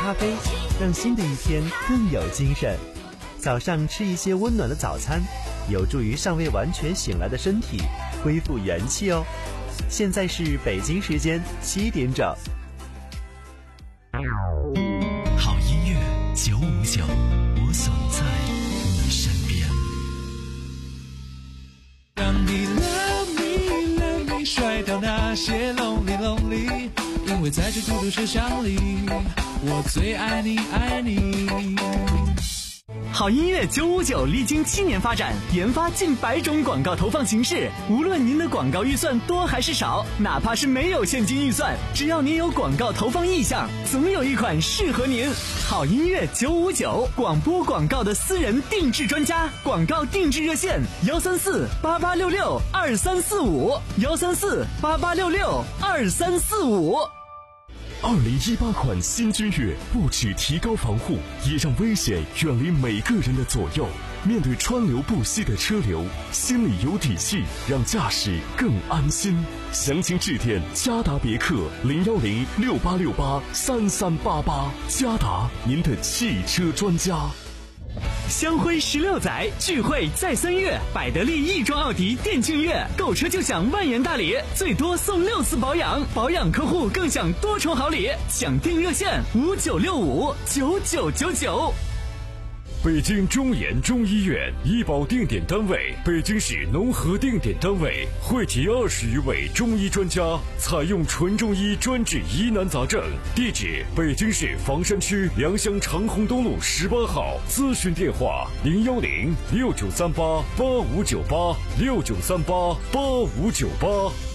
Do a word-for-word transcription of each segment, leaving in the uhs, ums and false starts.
咖啡，让新的一天更有精神。早上吃一些温暖的早餐，有助于尚未完全醒来的身体恢复元气哦。现在是北京时间七点整。 好音乐九五九，我总在你身边。 让你 love me love me 甩掉那些 lonely lonely， 因为在这孤独车厢里，我最爱你爱你。 好音乐九五九历经七年发展，研发近百种广告投放形式。无论您的广告预算多还是少，哪怕是没有现金预算，只要您有广告投放意向，总有一款适合您。好音乐九五九，广播广告的私人定制专家，广告定制热线：幺三四八八六六二三四五，幺三四八八六六二三四五。 二零一八款新君越不只提高防护，也让危险远离每个人的左右。面对川流不息的车流，心里有底气，让驾驶更安心。详情致电嘉达别克零幺零六八六八三三八八，嘉达您的汽车专家。 香辉十六载聚会再三月，百得利亦庄奥迪店庆月，购车就享万元大礼，最多送六次保养，保养客户更享多重好礼。抢订热线五九六五九九九九。 北京中研中医院医保定点单位，北京市农合定点单位，汇集二十余位中医专家，采用纯中医专治疑难杂症。地址：北京市房山区良乡长虹东路十八号。咨询电话：零幺零六九三八八五九八六九三八八五九八。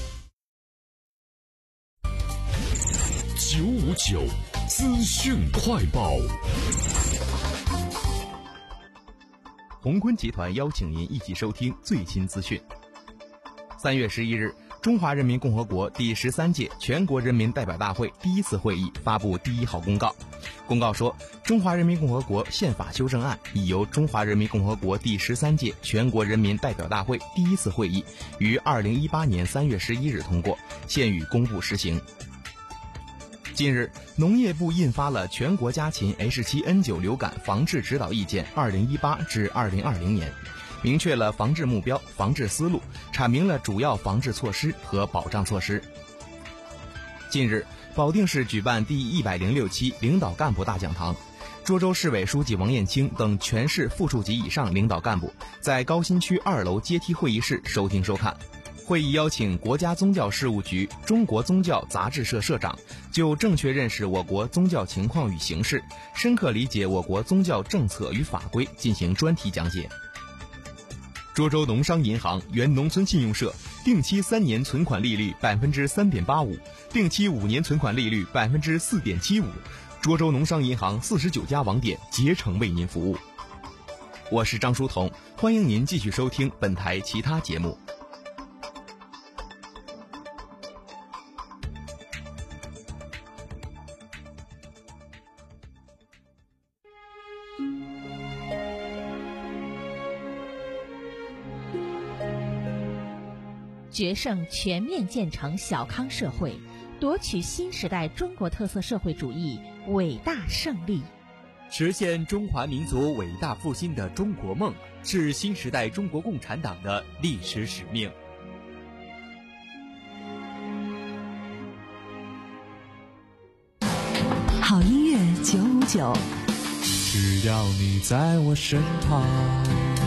九五九资讯快报。 鸿坤集团邀请您一起收听最新资讯。三月十一日，中华人民共和国第十三届全国人民代表大会第一次会议发布第一号公告。公告说，中华人民共和国宪法修正案已由中华人民共和国第十三届全国人民代表大会第一次会议于二零一八年三月十一日通过，现予公布实行。近日，农业部印发了《全国家禽 H 七 N 九 流感防治指导意见二零一八至二零二零年，明确了防治目标、防治思路，阐明了主要防治措施和保障措施。近日，保定市举办第一百零六期领导干部大讲堂，涿州市委书记王艳清等全市副处级以上领导干部在高新区二楼阶梯会议室收听收看。会议邀请国家宗教事务局中国宗教杂志社社长就正确认识我国宗教情况与形势，深刻理解我国宗教政策与法规进行专题讲解。涿州农商银行原农村信用社定期三年存款利率百分之三点八五，定期五年存款利率百分之四点七五。涿州农商银行四十九家网点竭诚为您服务。我是张书彤，欢迎您继续收听本台其他节目。 决胜全面建成小康社会，夺取新时代中国特色社会主义伟大胜利。 实现中华民族伟大复兴的中国梦，是新时代中国共产党的历史使命。 好音乐九五九， 只要你在我身旁。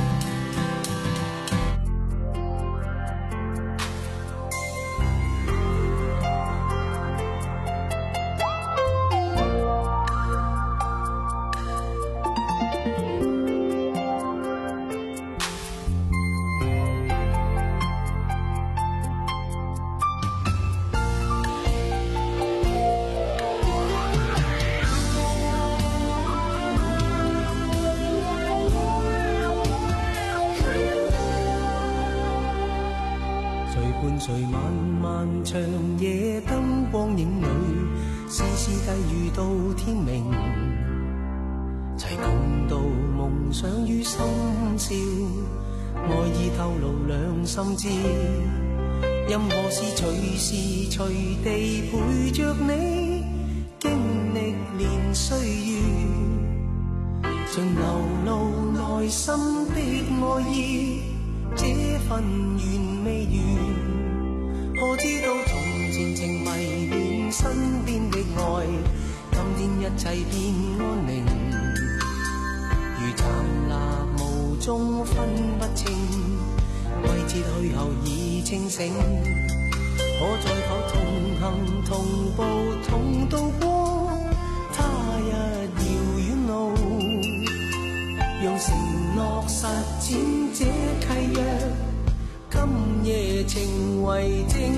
随漫漫长夜灯光影里，丝丝低语到天明，齐共度梦想于深宵，爱意透露两心知，任何事随时随地陪着你，经历年岁月，像流露内心的爱意，这份缘未完。可知道从前情迷恋身边的爱，今天一切变安宁，如站立雾中分不清，季节去后已清醒。可再否同行同步同渡过他日遥远路，用承诺实践这契约，今夜情为证。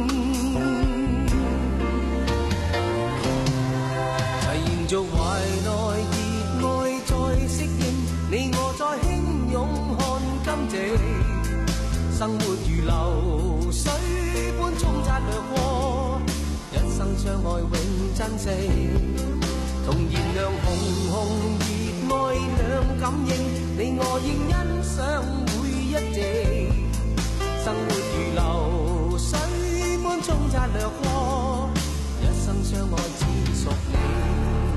齐延续怀内热爱再适应，你我再輕擁看今夕，生活如流水般沖刷掠過，一生相愛永珍惜。同燃亮紅紅熱愛兩感應，你我應欣賞每一夕，生活如流水般沖刷掠過，一生相愛只屬你。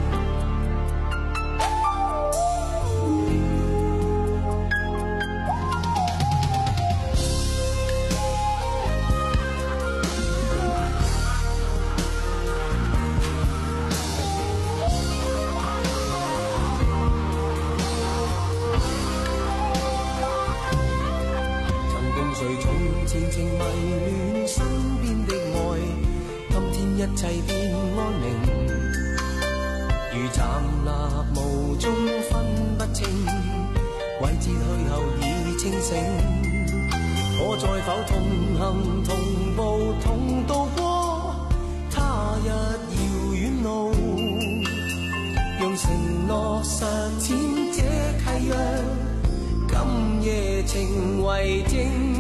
情迷戀身邊的愛，今天一切變安寧，如站立霧中分不清，季節去後已清醒。可再否同行同步同渡過他日遙遠路，用承諾實踐這契約，今夜情為證。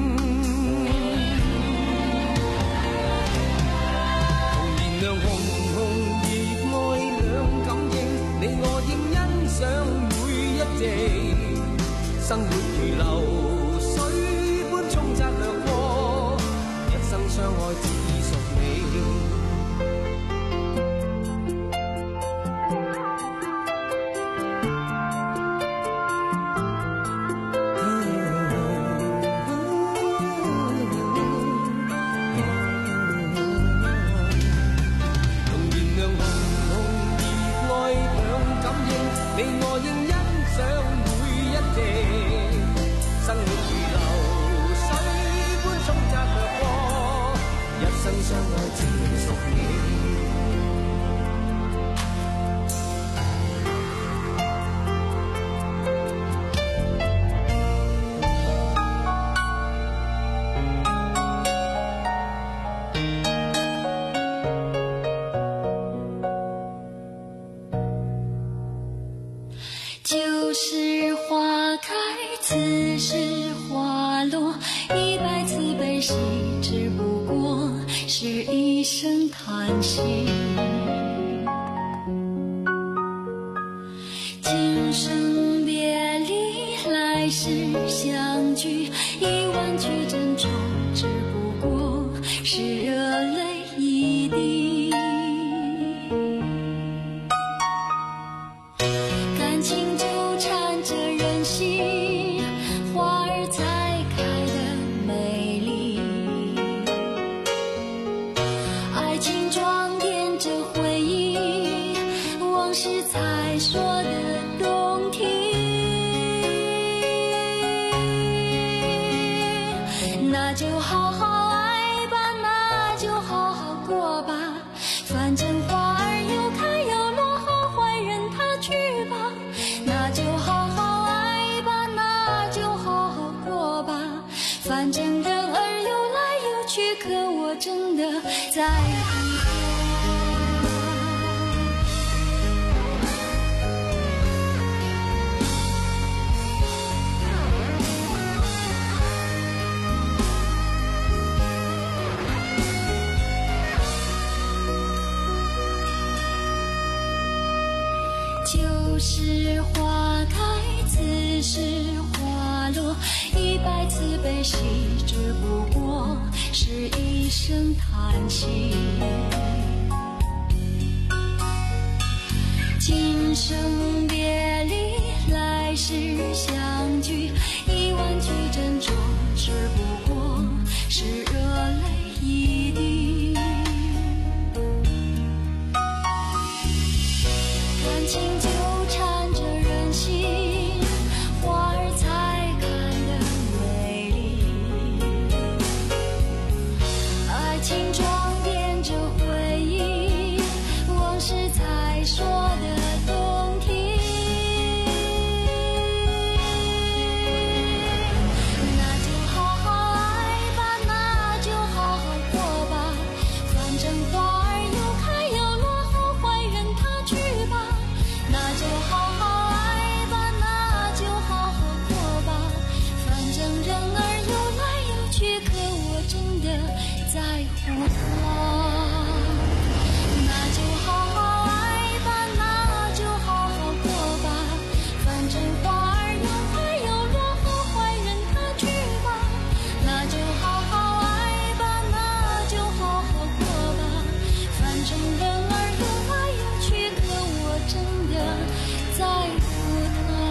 讓紅紅熱愛兩感應，你我應欣賞每一夕，生活如流水般沖刷掠過，一生相愛只屬你。你我應欣賞每一夕，生活如流水般沖刷掠過，一生相愛只屬你。 旧时花开，此时花落，一百次悲喜，只不过是一声叹息。今生别离，来世相聚，一万句珍重，只不过是热泪一滴。感情纠缠着人心，花儿才开得美丽，爱情装点着回忆，往事才说得动听。那就好好爱吧，那就好好过吧，反正花儿有开有落，好坏任它去吧。那就好好爱吧，那就好好过吧，反正人儿有来有去，可我真的在乎旧时花开，此时花落，一百次悲喜，只不过是一声叹息。今生别离，来世相聚，一万句珍重，只不过是热泪一滴。感情纠缠着人心，花儿才开得美丽，爱情装点着回忆，往事才说得动听。那就好好爱吧，那就好好过吧，反正花儿有开有落，后会任它去吧。那就好好爱吧，那就好好过吧，反正人儿有来有去，可我真的在乎他。那就好好爱吧，那就好好过吧，反正花儿有开有落，后会任它去吧。那就好好爱吧，那就好好过吧，反正人儿有来有去，可我真的在乎他。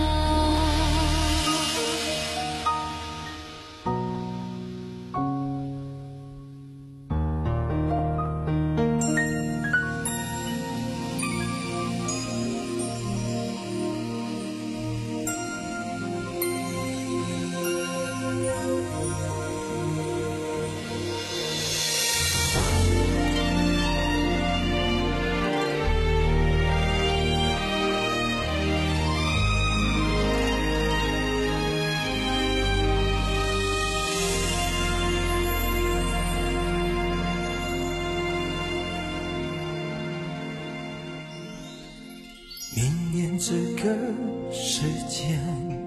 明年这个时间，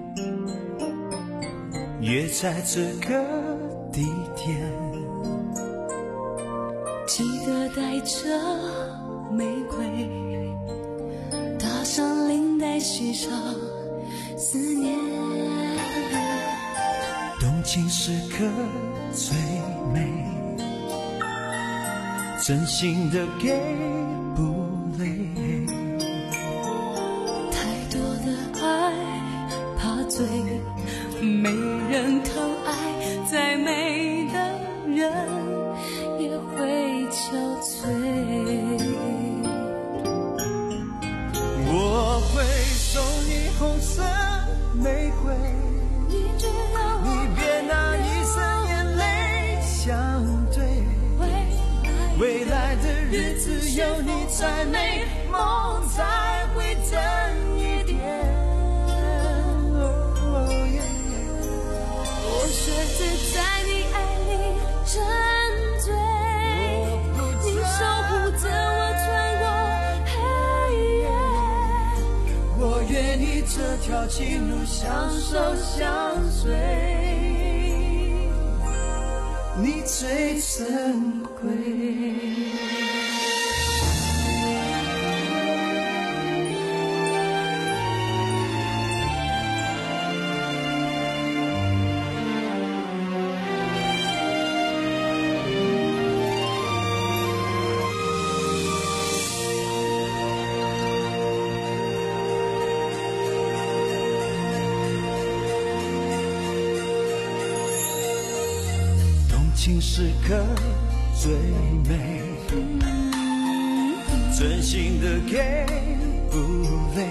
约在这个地点， 记得带着玫瑰，搭上领带，许上思念。 动情时刻最美，真心的给不累。 太多的爱怕醉，没人疼爱，再美的人也会憔悴。 我会送你红色玫瑰， 你知道你别拿一生眼泪相对，未来的日子有你才美，梦才会真一点。 我学着在你爱里沉醉，你守护着我穿过黑夜。 我愿你这条情路相守相随，你最珍贵。情时刻最美，真心的给不累。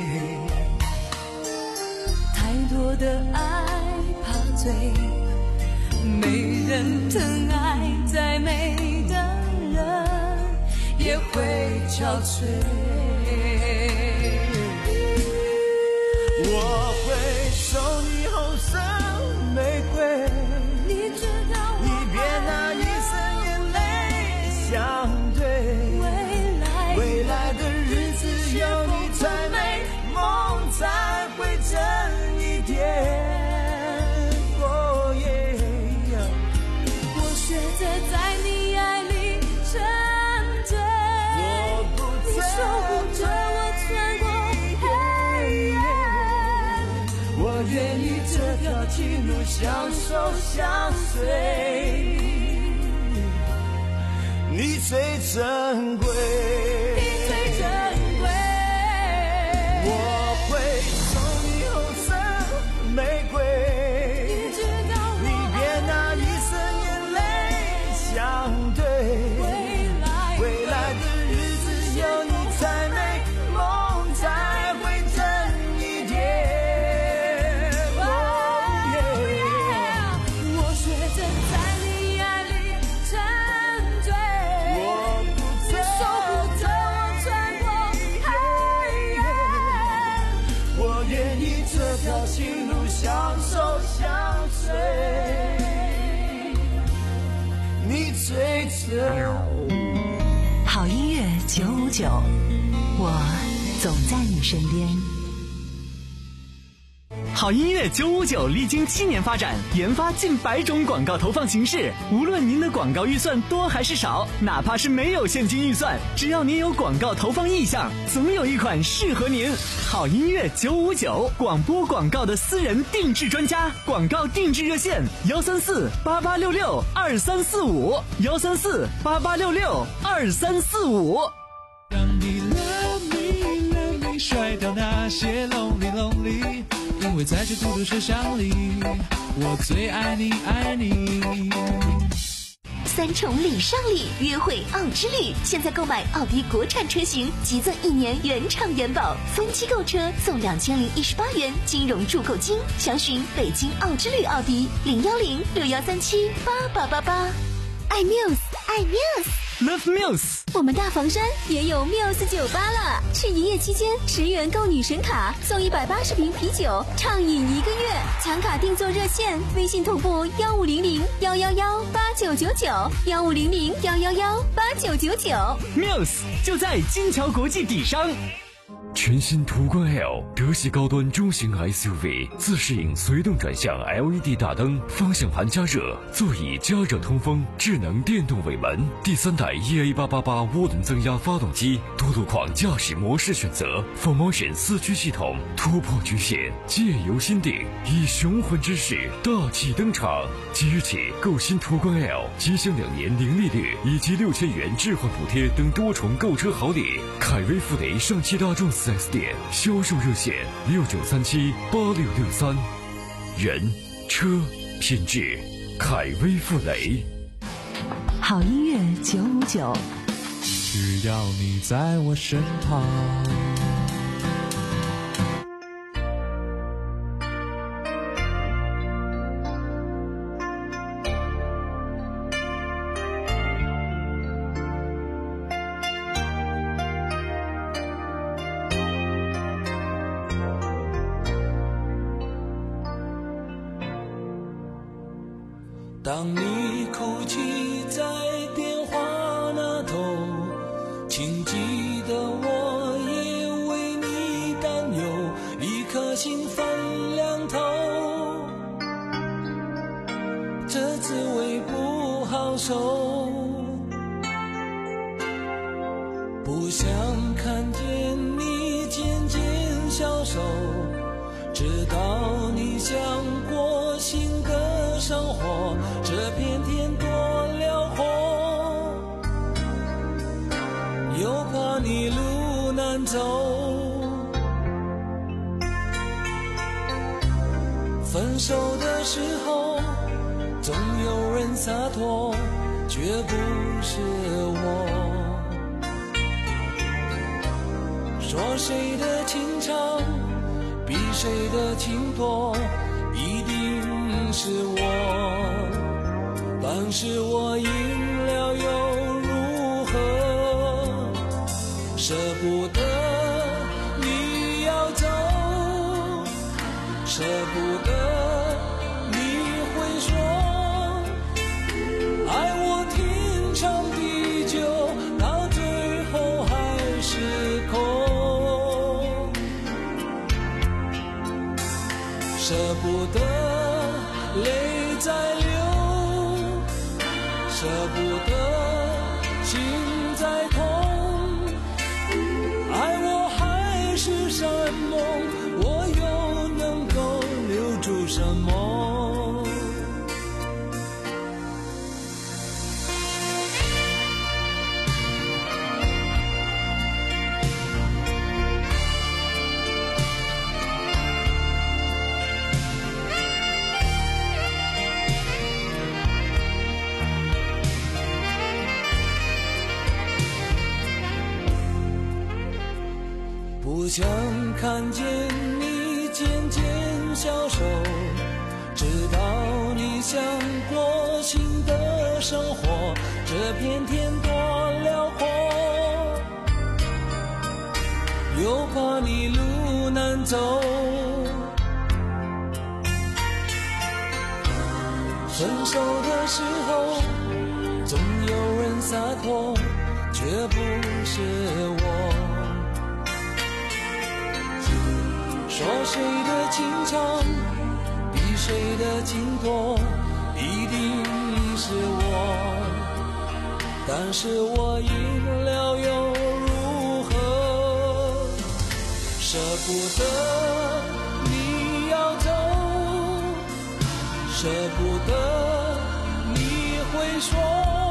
太多的爱怕醉，没人疼爱，再美的人也会憔悴。 我会送你红色玫瑰， 你知道别拿一生眼泪相对，未来的日子有你才美，梦才会真一点。哦耶！ 我学着在你爱里沉醉，你守护着我穿过黑夜。 我愿意这条情路相守相随，你最珍贵， 你最珍贵。 我你最真。 好音乐九五九，我总在你身边。 好音乐九五九历经七年发展，研发近百种广告投放形式。无论您的广告预算多还是少，哪怕是没有现金预算，只要您有广告投放意向，总有一款适合您。好音乐九五九，广播广告的私人定制专家，广告定制热线：幺三四八八六六二三四五，幺三四八八六六二三四五。 让你 love me love me 甩掉那些 lonely lonely， 因为在这孤独车厢里，我最爱你爱你。 三重礼上礼，约会奥之旅，现在购买奥迪国产车型，即赠一年原厂原保，分期购车送两千零一十八元金融助购金。详询北京奥之旅奥迪零幺零六幺三七八八八八。爱 Muse， 爱 Muse。Love Muse， 我们大房山也有 Muse 酒吧了。是营业期间，十元购女神卡，送一百八十瓶啤酒，畅饮一个月。抢卡订座热线：微信同步幺五零零幺幺幺八九九九，幺五零零幺幺幺八九九九。 Muse 就在金桥国际底商。 全新途观 L 德系高端中型 S U V， 自适应随动转向 L E D 大灯，方向盘加热，座椅加热通风，智能电动尾门，第三代 E A 八八八涡轮增压发动机，多路况驾驶模式选择 ，Full Motion 四驱系统，突破局限，借由心定，以雄浑之势大气登场。即日起购新途观 L， 即享两年零利率以及六千元置换补贴等多重购车好礼。凯威富雷上汽大众四 S 店销售热线六九三七八六六三，人车品质，凯威富雷。 好音乐九五九， 只要你在我身旁。 当你哭泣在电话那头，请记得我也为你担忧，一颗心分两头，这滋味不好受。不想看见你渐渐消瘦，直到你想过新的生活，这片天多辽阔，又怕你路难走。分手的时候总有人洒脱，绝不是我。说谁的情长比谁的情多，一定是我。但是我赢了又如何？舍不得你要走，舍不得你会说，爱我天长地久，到最后还是空。舍不得泪在流，舍不得心在痛，爱我还是山盟，我又能够留住什么？不想看见你渐渐消瘦，直到你想过新的生活，这片天多辽阔，又怕你路难走。分手的时候洒脱，却不是我。说谁的情长比谁的情多，一定是我。但是我赢了又如何？舍不得你要走，舍不得你会说，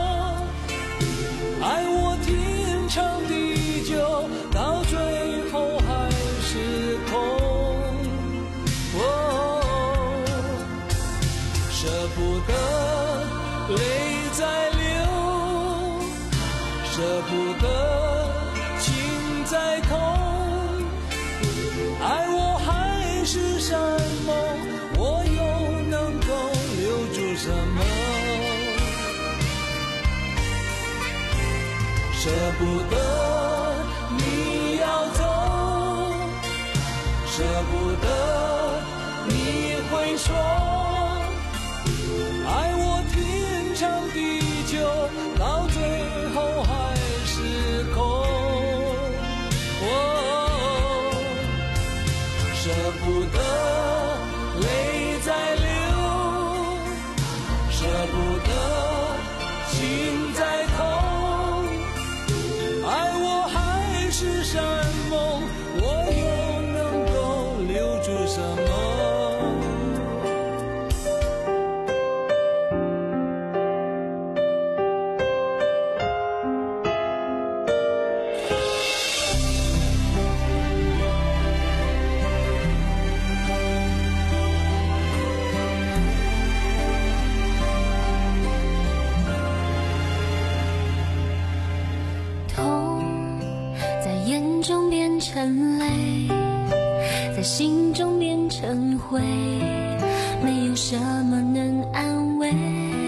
爱我天长地久，到最后还是空。哦，舍不得泪在流，舍不得情在痛，爱我还是山盟，我又能够留住什么？舍不得你要走，舍不得你会说，爱我天长地久，到最后还是空。哦，舍不得泪在流，舍不得情在痛，爱我还是山盟，我又能够留住什么？ 成泪，在心中变成灰，没有什么能安慰。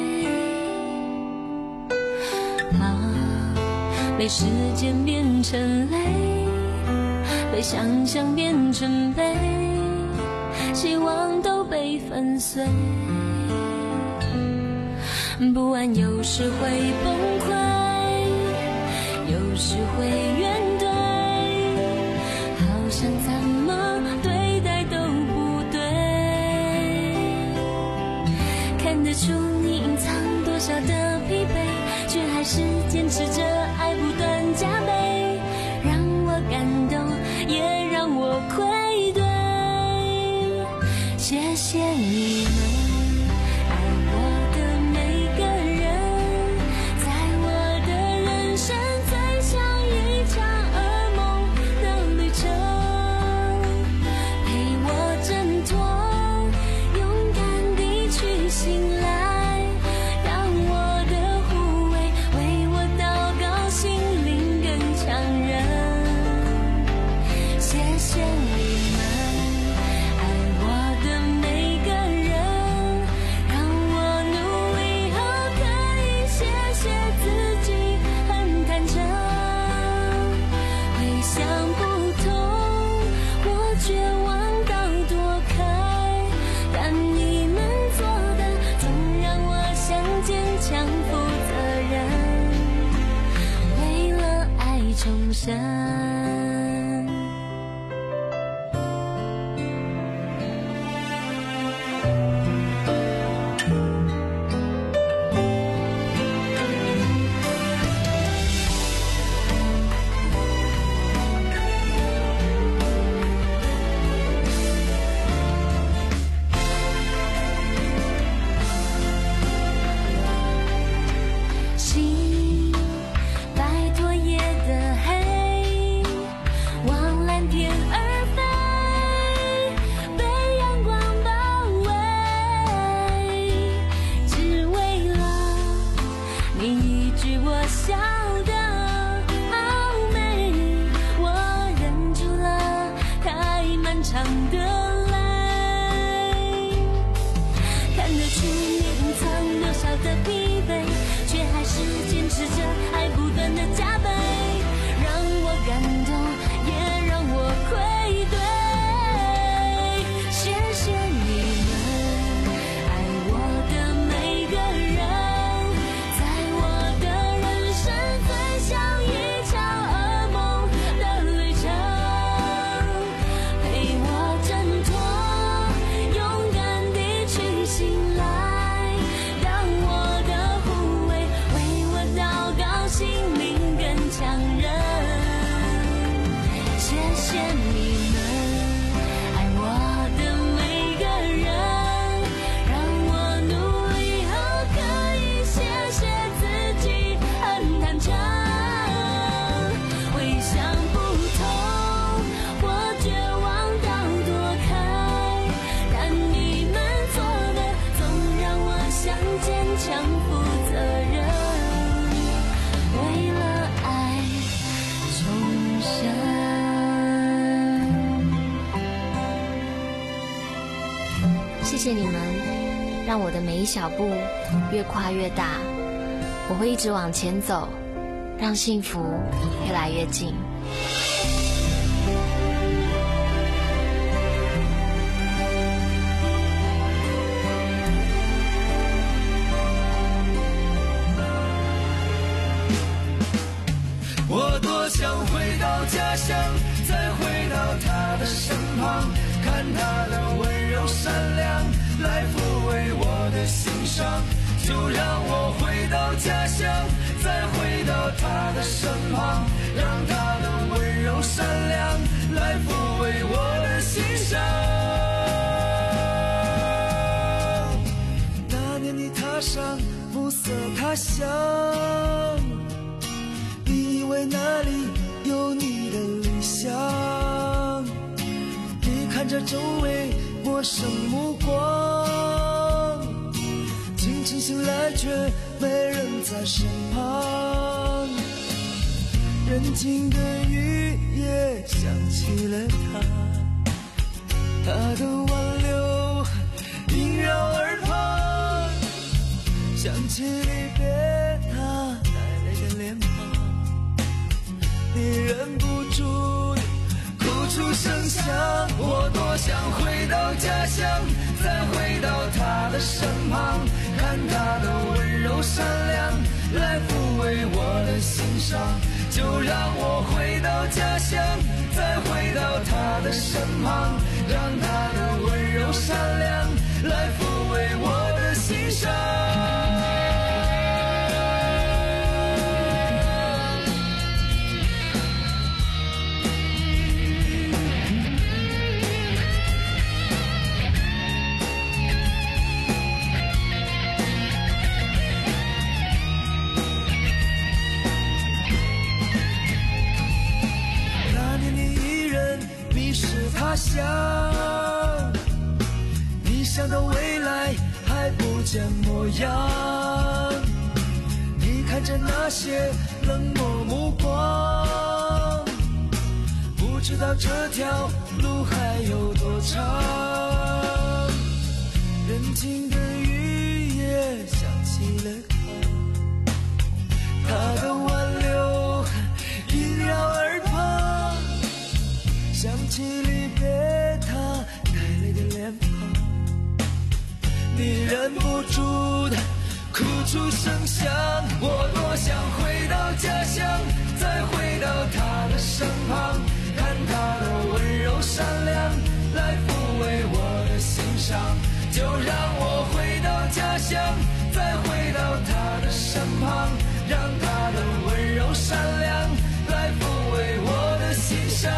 啊，被时间变成泪，被想象变成悲，希望都被粉碎。不安有时会崩溃，有时会怨怼，好像怎么对待都不对。看得出你隐藏多少的疲惫，却还是坚持着爱不断加倍，让我感动也让我愧对。谢谢你们人生谢你们，让我的每一小步越跨越大。我会一直往前走，让幸福越来越近。 我多想回到家乡，再回到他的身旁，看他的温柔善良，来抚慰我的心伤。就让我回到家乡，再回到他的身旁，让他的温柔善良来抚慰我的心伤。那年你踏上暮色他乡，你以为那里有你的理想，你看着周围陌生目光，清晨醒来却没人在身旁，人静的雨也想起了他，他的挽留萦绕耳旁，想起离别他带泪的脸庞，你忍不住哭出声响。我多想回到家乡，再回到他的身旁，看他的温柔善良来抚慰我的心伤。就让我回到家乡，再回到他的身旁，让他的温柔善良来抚慰我的心伤。他乡，你想到未来还不见模样，你看着那些冷漠目光，不知道这条路还有多长，人静的雨也想起了他，他的挽留萦绕耳旁，想起离别他带泪的脸庞，你忍不住的哭出声响。我多想回到家乡，再回到他的身旁，看他的温柔善良来抚慰我的心伤。就让我回到家乡，再回到他的身旁，让他的温柔善良来抚慰我的心伤。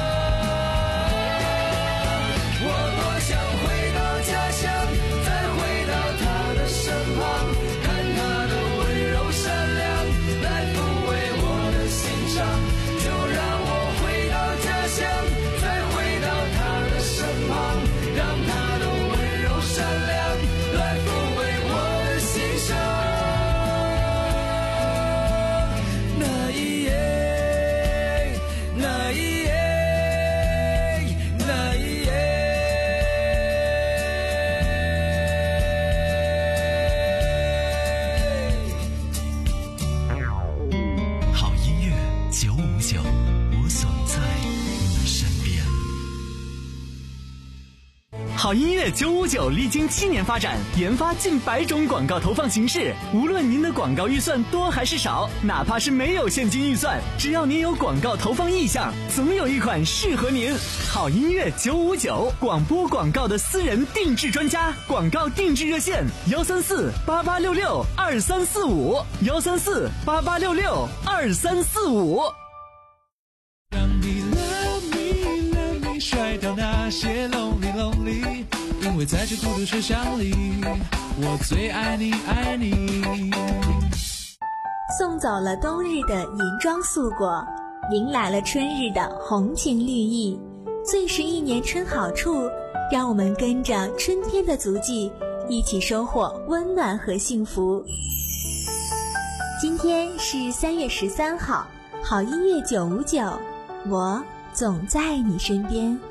好音乐九五九历经七年发展，研发近百种广告投放形式。无论您的广告预算多还是少，哪怕是没有现金预算，只要您有广告投放意向，总有一款适合您。好音乐九五九，广播广告的私人定制专家，广告定制热线：幺三四八八六六二三四五，幺三四八八六六二三四五。 让你 love me love me 甩掉那些 lonely lonely， 因为在这孤独车厢里，我最爱你爱你。 送走了冬日的银装素裹，迎来了春日的红情绿意。最是一年春好处，让我们跟着春天的足迹，一起收获温暖和幸福。今天是三月十三号，好音乐九五九，我总在你身边。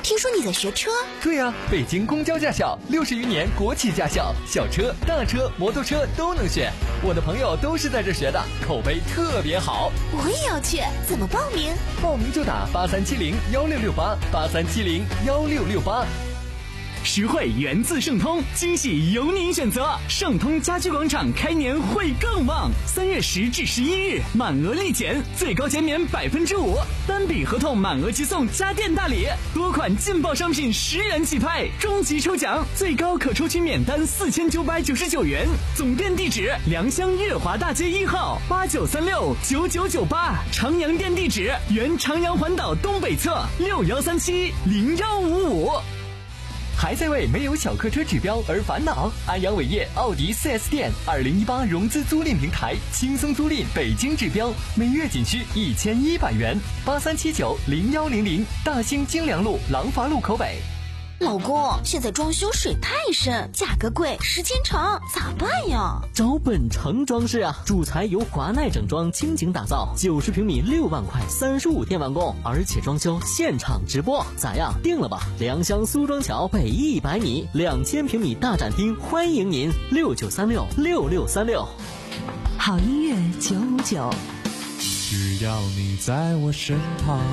听说你在学车？ 对呀、啊，北京公交驾校，六十余年国企驾校，小车、大车、摩托车都能选。我的朋友都是在这学的，口碑特别好。 我也要去，怎么报名？ 报名就打八三七零幺六六八，八三七零幺六六八。 实惠源自盛通，惊喜由您选择。盛通家居广场开年会更旺，三月十至十一日满额立减，最高减免百分之五，单笔合同满额即送家电大礼，多款劲爆商品十元起拍，终极抽奖最高可抽取免单四千九百九十九元。总店地址：良乡月华大街一号八九三六九九九八，长阳店地址：原长阳环岛东北侧六幺三七零幺五五。 还在为没有小客车指标而烦恼？安阳伟业奥迪 四 S 店二零一八融资租赁平台，轻松租赁北京指标，每月仅需一千一百元。八三七九零幺零零，大兴京良路廊坊路口北。 老公，现在装修水太深，价格贵，时间长，咋办呀？ 找本城装饰啊，主材由华奈整装倾情打造，九十平米六万块，三十五天完工，而且装修现场直播，咋样？定了吧？良乡苏庄桥北一百米，两千平米大展厅，欢迎您六九三六六六三六。 好音乐九五九， 只要你在我身旁。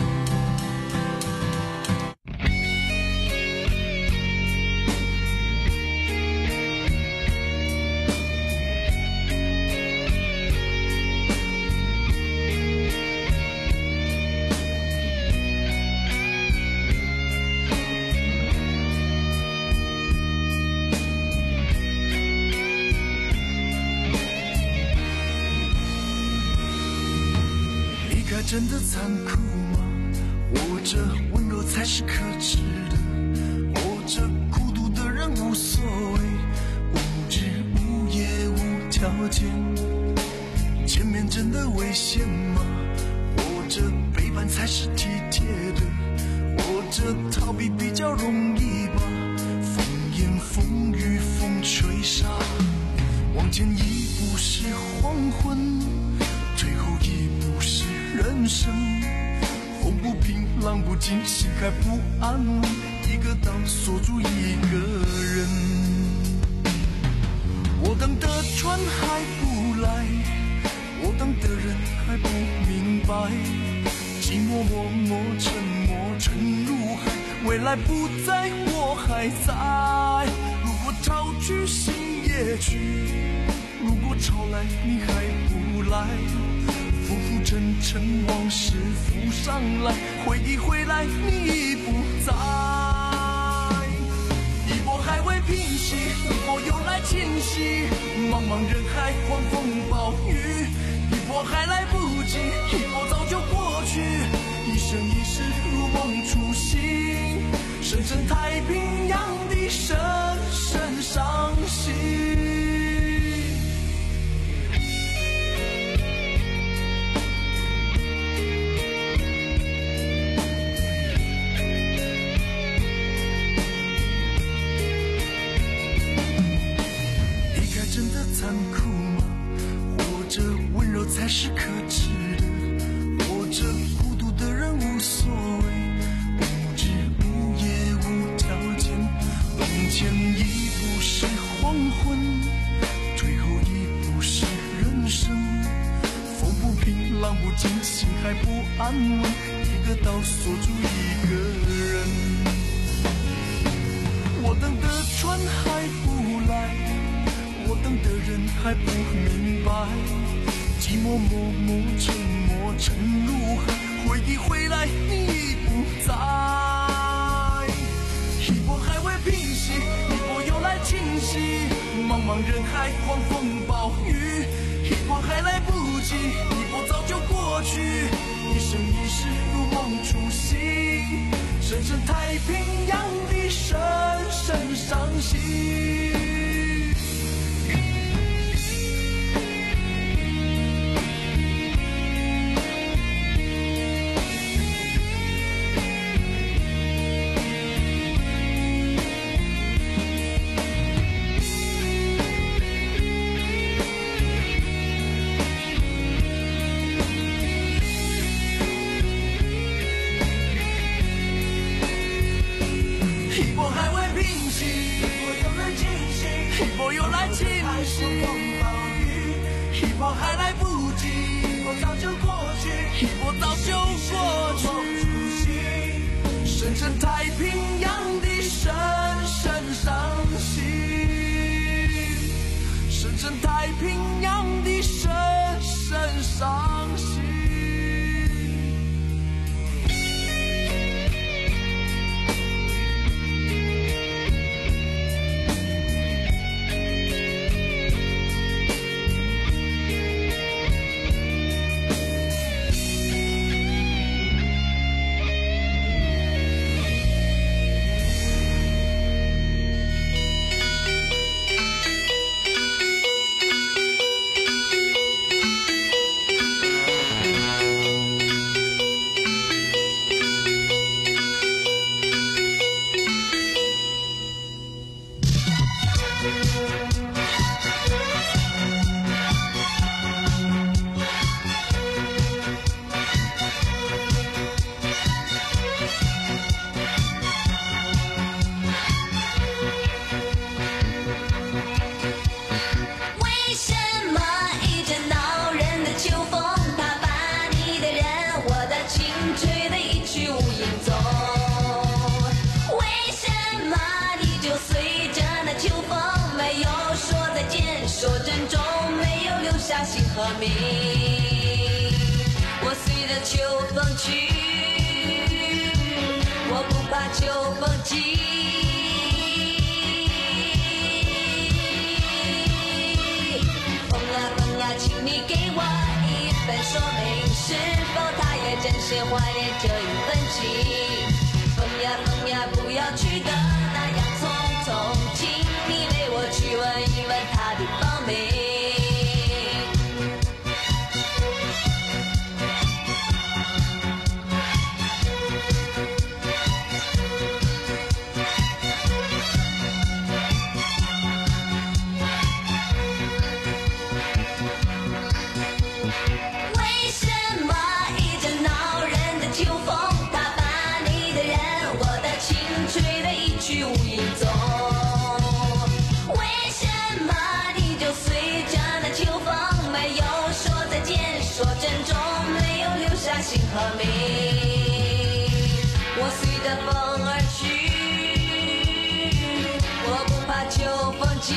真的残酷吗？活着温柔才是可耻的，活着孤独的人无所谓，无日无夜无条件。前面真的危险吗？活着背叛才是体贴的，活着逃避比较容易吧。风言风语风吹沙，往前一步是黄昏，退后一步是人生。风不平浪不静，心还不安稳，一个岛锁住一个人。我等的船还不来，我等的人还不明白，寂寞默默沉默沉入海，未来不在我还在。如果潮去心也去，如果潮来你还不来，浮浮沉沉往事浮上来，回忆回来你已不在。一波还未平息，一波又来侵袭，茫茫人海狂风暴雨，一波还来不及，一波早就过去。一生一世如梦初醒，深深太平洋的深深伤心。残酷吗？活着温柔才是可耻的，活着孤独的人无所谓，无日无夜无条件。往前一步是黄昏，退后一步是人生。风不平浪不静，心还不安稳，一个岛锁住一个人。我等的船还不来，我等的人还不明白，寂寞默默沉默沉入海，回忆回来你已不在。一波还未平息，一波又来侵袭，茫茫人海狂风暴雨，一波还来不及，一波早就过去。一生一世如梦初醒，深深太平洋的深深伤心。 系，一波还来不及，一波早就过去，一波早就过去，深深太平洋的深深伤心，深深太平洋的深深伤心。 心和名，我随着秋风去，我不怕秋风急。风啊风啊，请你给我一份说明，是否他也真心怀念这一份情？风呀风呀，不要去的那样匆匆，请你为我去问一问他的芳名。心和名，我随着风而去，我不怕秋风急。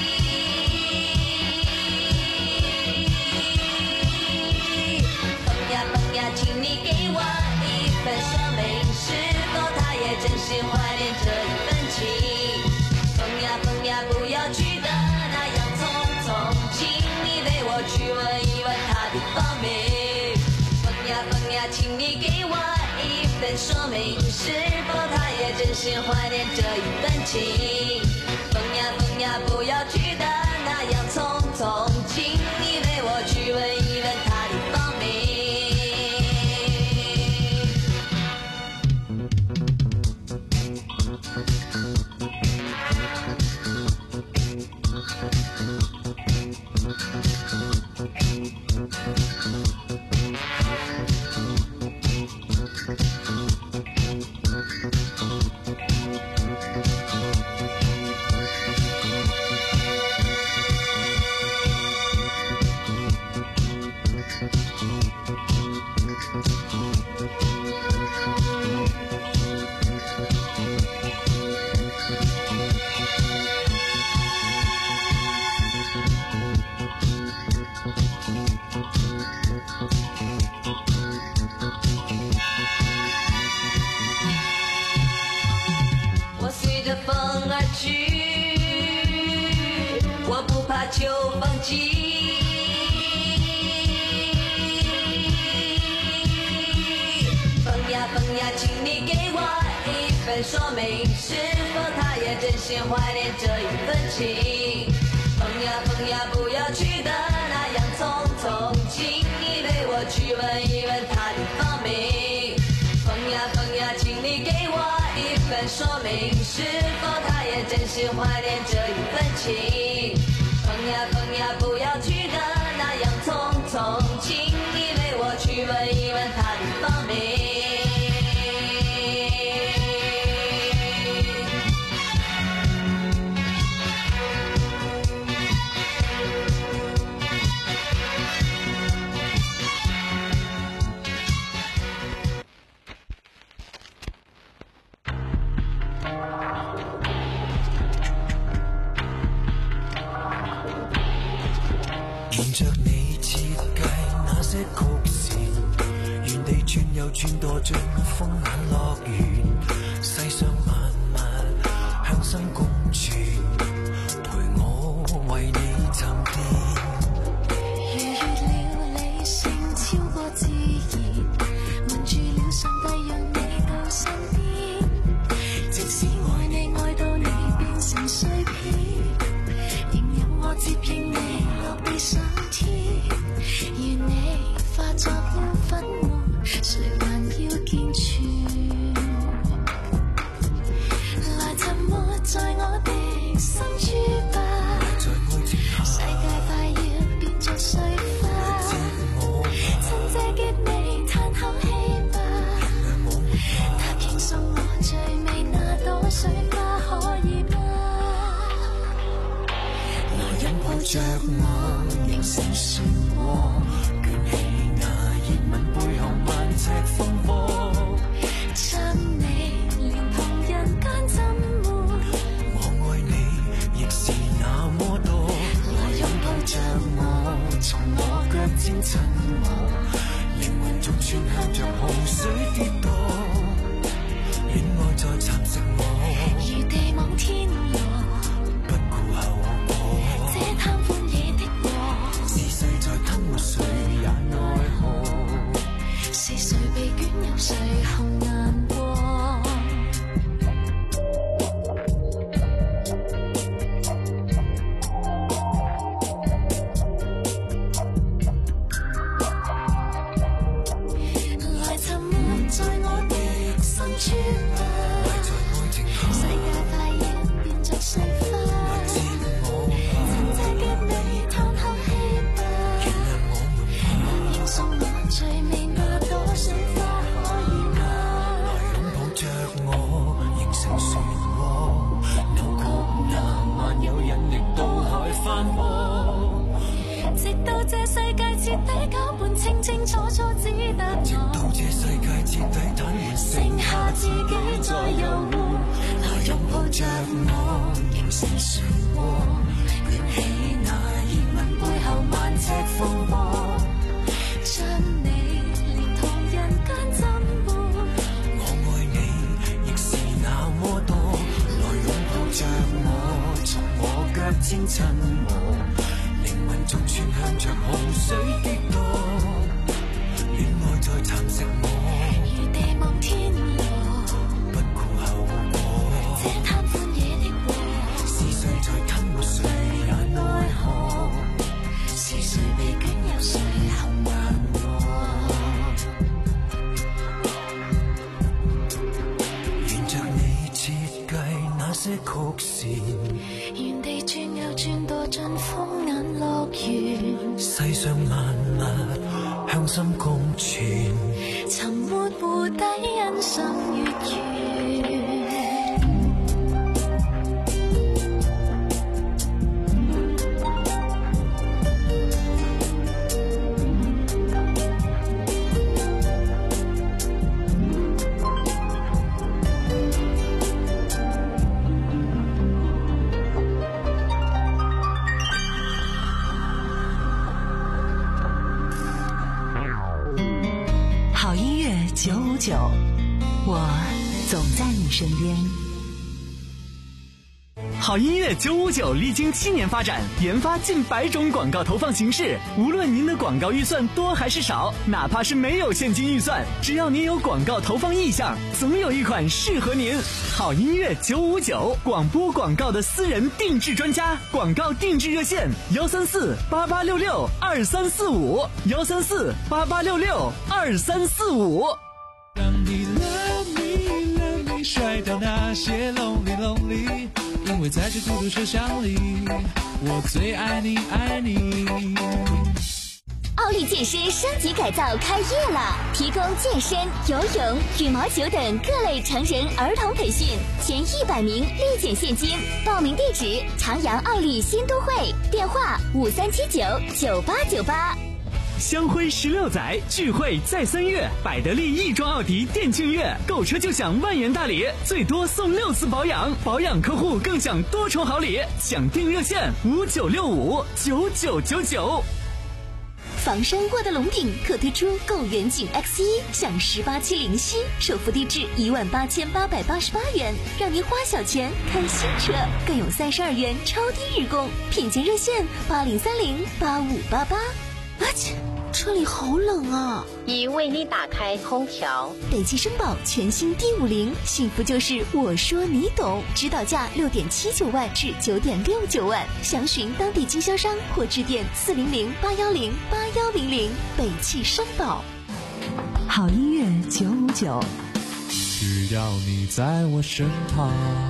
风呀风呀，请你给我一份说明，是否他也真心怀念这一份情？风呀风呀，不要去的那样匆匆，请你为我去问一问他的芳名。风呀，请你给我一份说明，是否他也真心怀念这一份情？风呀风呀，不要去的那样匆匆，请你为我去问一问他的芳名。秋风急，风呀风呀，请你给我一份说明，是否他也真心怀念这一份情？风呀风呀，不要去的那样匆匆，请你为我去问一问他的芳名。风呀风呀，请你给我一份说明，是否他也真心怀念这一份情？风呀风呀，不要去的那样匆匆，请你为我去问一问他的芳名。 些曲线，原地转又转堕进风眼乐园。世上万物向心共存，陪我为你沉淀。 逾越了理性，超过自然，瞒住了上帝，让你到身边。即使爱你愛到你變成碎片，仍讓我接應你落地上天。願你化作了粉末，誰還要健全？來沉沒在我的心珠吧，世界快要變作碎花。趁這劫你嘆口氣吧，他傾送我最美那朵水花，可以嗎？來擁抱着我，形成漩渦，捲起那熱吻背後萬尺風波。將你連同人間浸沒， 我愛你亦是那麼多。 來擁抱着我，從我腳尖親我， 靈魂逐串向着洪水跌墮，戀愛在蠶食我， 如地網天羅， 不顧後果。 這貪歡喜的禍， 是誰在吞沒誰也奈何？ 是誰被捲入誰紅顏過？來沉沒在我的心珠吧，世界快要變作碎花。趁這劫你嘆口氣吧，仍送我最美那朵水花，可以嗎？ 來擁抱着我，形成漩渦，扭曲那萬有引力到海翻波。 直到這世界徹底攪拌，清清楚楚只得我。 直到這世界徹底癱瘓， 剩下自己在遊湖。來擁抱着我，形成漩渦，捲起那熱吻背後萬尺風波。將你連同人間浸沒， 我愛你亦是那麼多。來擁抱着我，從我腳尖親我，靈魂逐串向着洪水跌墮，戀愛在蠶食我， 如地網天羅， 不顧後果。 這貪歡喜的禍， 是誰在吞沒誰也奈何？ 是誰被捲入誰紅顏過？ 沿着你設計那些曲線， 原地轉又轉墮進風眼樂園。 世上萬物向心共存， 沉沒湖底欣賞月圓。 好音乐九五九，我总在你身边。 好音乐九五九历经七年发展，研发近百种广告投放形式。无论您的广告预算多还是少，哪怕是没有现金预算，只要您有广告投放意向，总有一款适合您。好音乐九五九，广播广告的私人定制专家，广告定制热线：幺三四八八六六二三四五，幺三四八八六六二三四五。 让你 love me love me 甩掉那些 lonely lonely， 因为在这孤独车厢里，我最爱你爱你。 奥利健身升级改造开业了，提供健身、游泳、羽毛球等各类成人儿童培训，前一百名立减现金。报名地址：长阳奥利新都会，电话五三七九九八九八。 香辉十六载，聚会在三月，百得利亦庄奥迪店庆月，购车就享万元大礼，最多送六次保养，保养客户更享多重好礼。抢订热线五九六五九九九九。 房山沃德龙顶可推出购远景 X 一，享十八期零息，首付低至一万八千八百八十八元，让您花小钱开新车，更有三十二元超低日供，品鉴热线八零三零八五八八。啊切，车里好冷啊！ 已为你打开空调。 北汽绅宝全新 D 五零，幸福就是我说你懂，指导价六点七九万至九点六九万，详询当地经销商或致电四零零八幺零八幺零零。北汽绅宝。 好音乐九五九， 只要你在我身旁。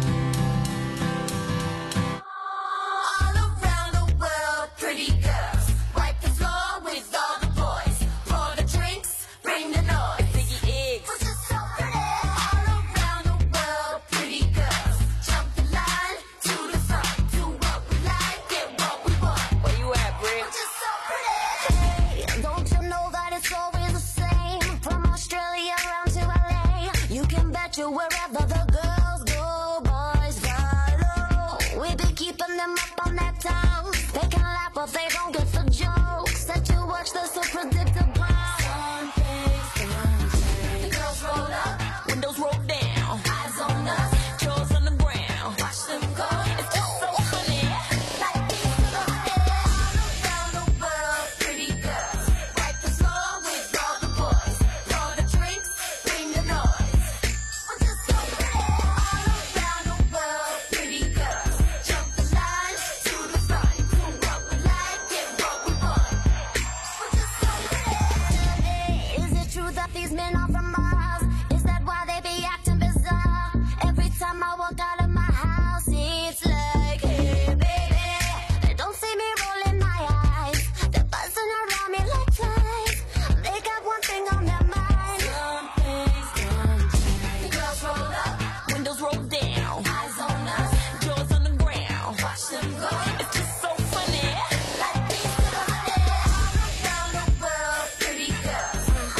Wherever the girls go, boys follow. We be keeping them up on that town. They can laugh but they don't get the jokes. That you watch, they're so predictable. Some things don't change. The girls roll up, windows roll down. Eyes on us, jaws on the ground. Watch them go, it's just so funny. Like these to the head. All around the world, pretty girls. Wipe the floor with all the boys. Pour the drinks, bring the noise. These men are from Mars. Is that why they be acting bizarre? Every time I walk out of my house, it's like, hey baby. They don't see me rolling my eyes. They're buzzing around me like flies. They got one thing on their mind. Some things don't change. The girls roll up, windows roll down. Eyes on us, jaws on the ground. Watch them go. It's just so funny. Like these to the head. All around the world, pretty girls.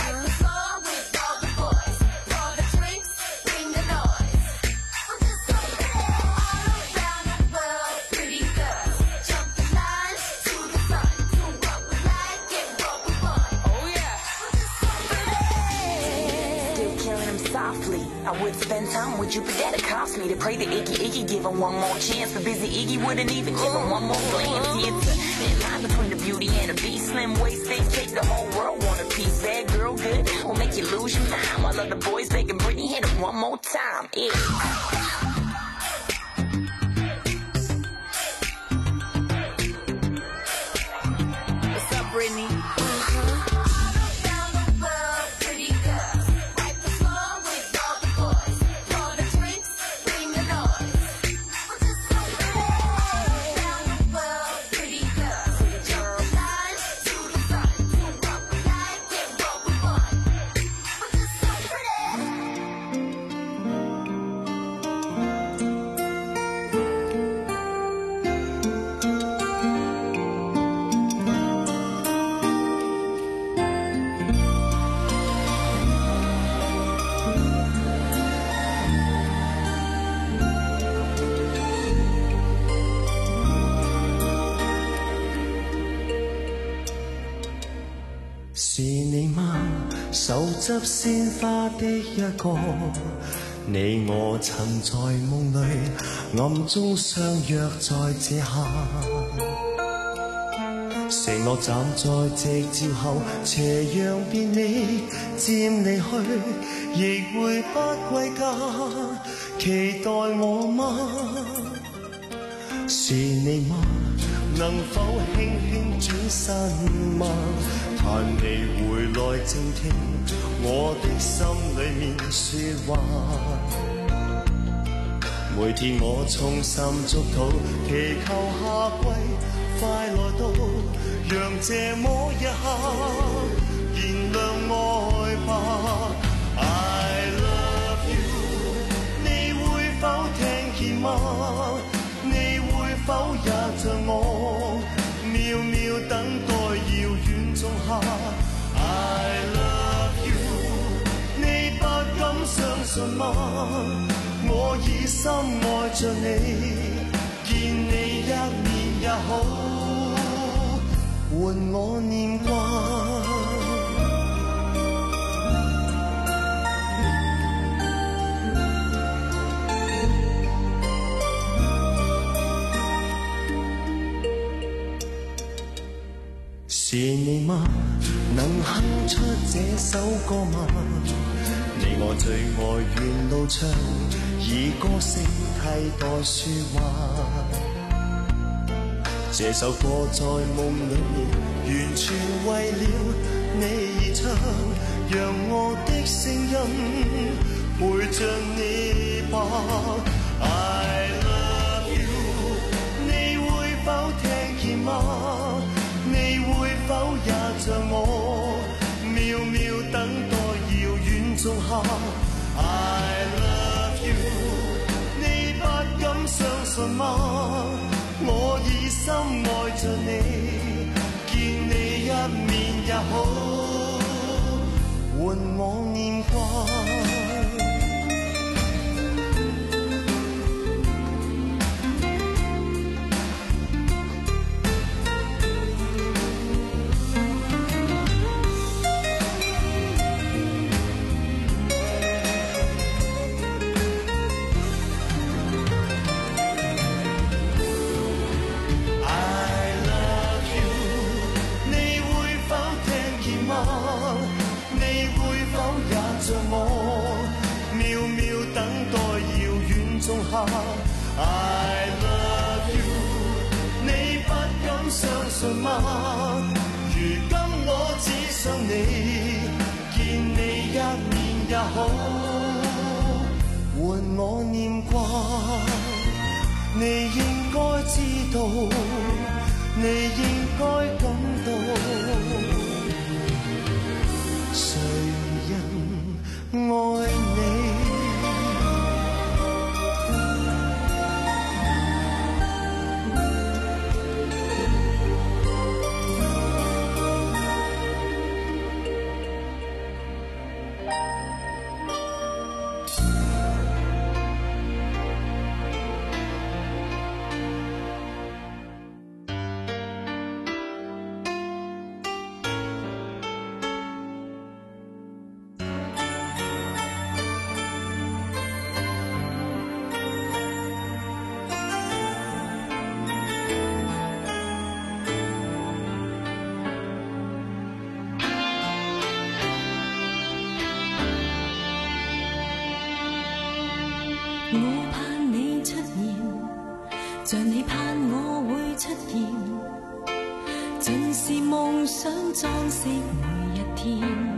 I would spend time with you, but that it cost me to pray to Iggy. Iggy give him one more chance, but busy Iggy wouldn't even give him one more glance. Yeah, it's a thin line between the beauty and the beast. Slim waist, thick cake, the whole world want a piece. Bad girl, good, will make you lose your mind. While other boys begging Britney, hit him one more time. Yeah. What's up, Britney? 是你嗎？手執鮮花的一個，你我曾在夢裏暗中相約在這刻，承諾站在夕照後，斜陽便你漸離去，亦會不歸家，期待我嗎？是你嗎？能否輕輕轉身嗎？盼你回來靜聽我的心裏面說話。每天我衷心祝禱，祈求夏季快來到，讓這麼一刻燃亮愛吧。I love you， 你會否聽見嗎？你會否也像我，秒秒等待遙遠仲夏。I love you， 你不敢相信嗎？我已深愛着你，見你一面也好， 换我念挂。是你吗？能哼出这首歌吗？你我最愛沿路唱，以歌聲替代說話。這首歌在夢裏完全為了你而唱，讓我的聲音陪着你吧。I love you， 你會否聽見嗎？你會否也像我，秒秒等待遙遠仲夏 I love you， 你不敢相信嗎？我已深愛着你，見你一面也好，換我念掛。I love you， 你不敢相信嗎？如今我只想你，見你一面也好，換我念掛。你應該知道，你應該感到，誰人愛你？ 像你盼我會出現，盡是夢想裝飾每一天。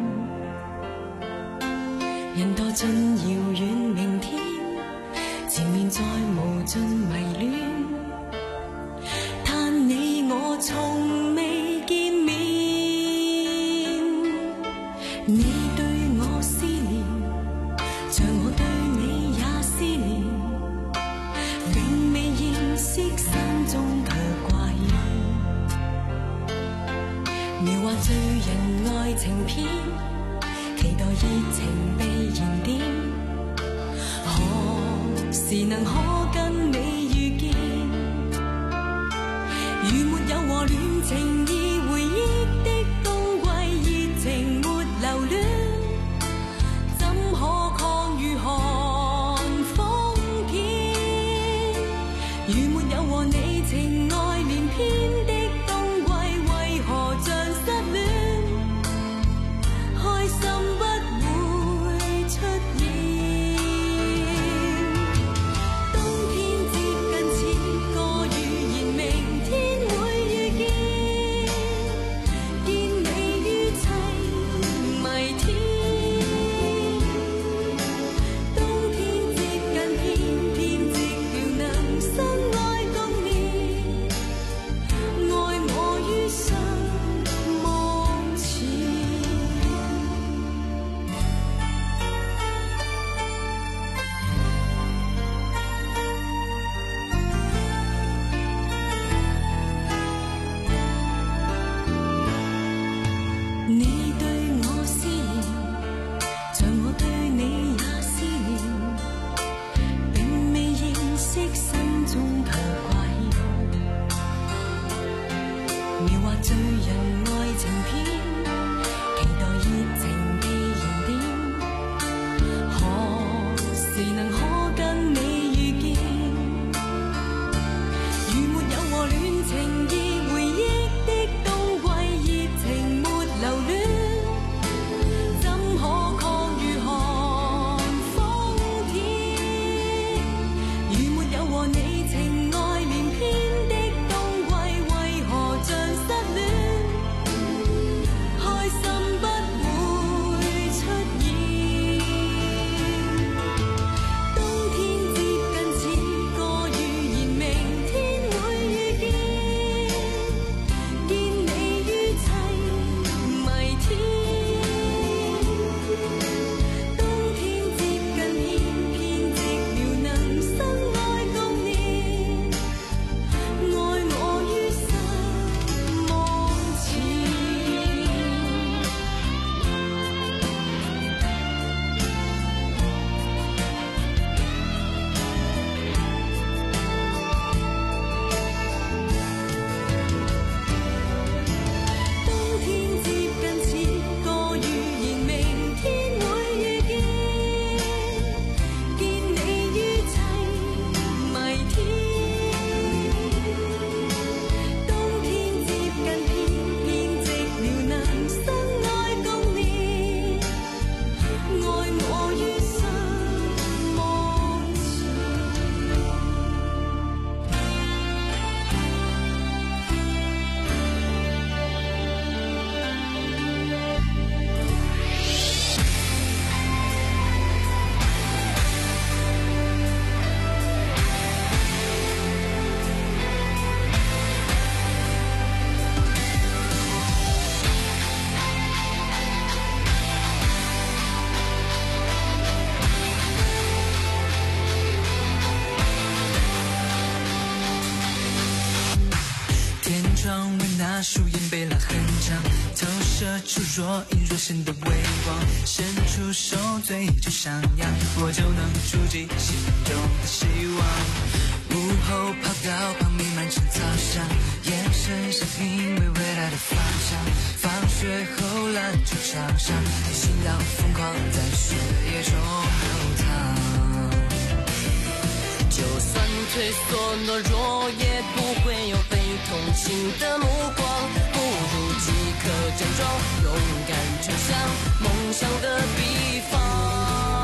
人墮進遙遠明天，前面再無盡迷戀。嘆你我從未見面，你對我思念，像我對你也思念。永未認識心中卻掛牽，描畫醉人愛情片，期待熱情被燃點。何時能可跟你遇見？如沒有和戀情意回憶的冬季，熱情沒留戀，怎可抗御寒風片？如沒有和你情愛連篇的冬季，為何像失戀？開心不會出現。冬出若隐若现的微光，伸出手嘴就上扬，我就能触及心中的希望。午后跑道旁弥漫成草香，眼神是因为未来的方向。放学后篮球场上，心跳疯狂在血液中流淌。 就算退缩懦弱，也不会有被同情的目光。不如即刻站桩，勇敢冲向梦想的彼方。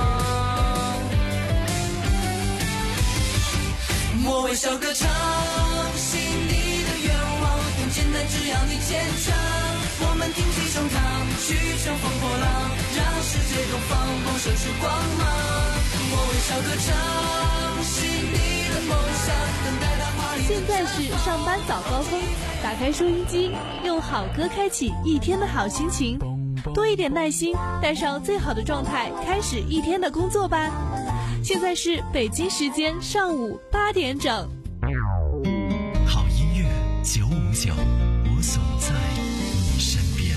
我微笑歌唱，心里的愿望很简单，只要你坚强。我们挺起胸膛，去乘风破浪，让世界东方萌生出光芒。我微笑歌唱，心里的梦想等待它华丽。 现在是上班早高峰，打开收音机，用好歌开启一天的好心情，多一点耐心，带上最好的状态，开始一天的工作吧。现在是北京时间上午八点整。 好音乐九五九，我总在你身边。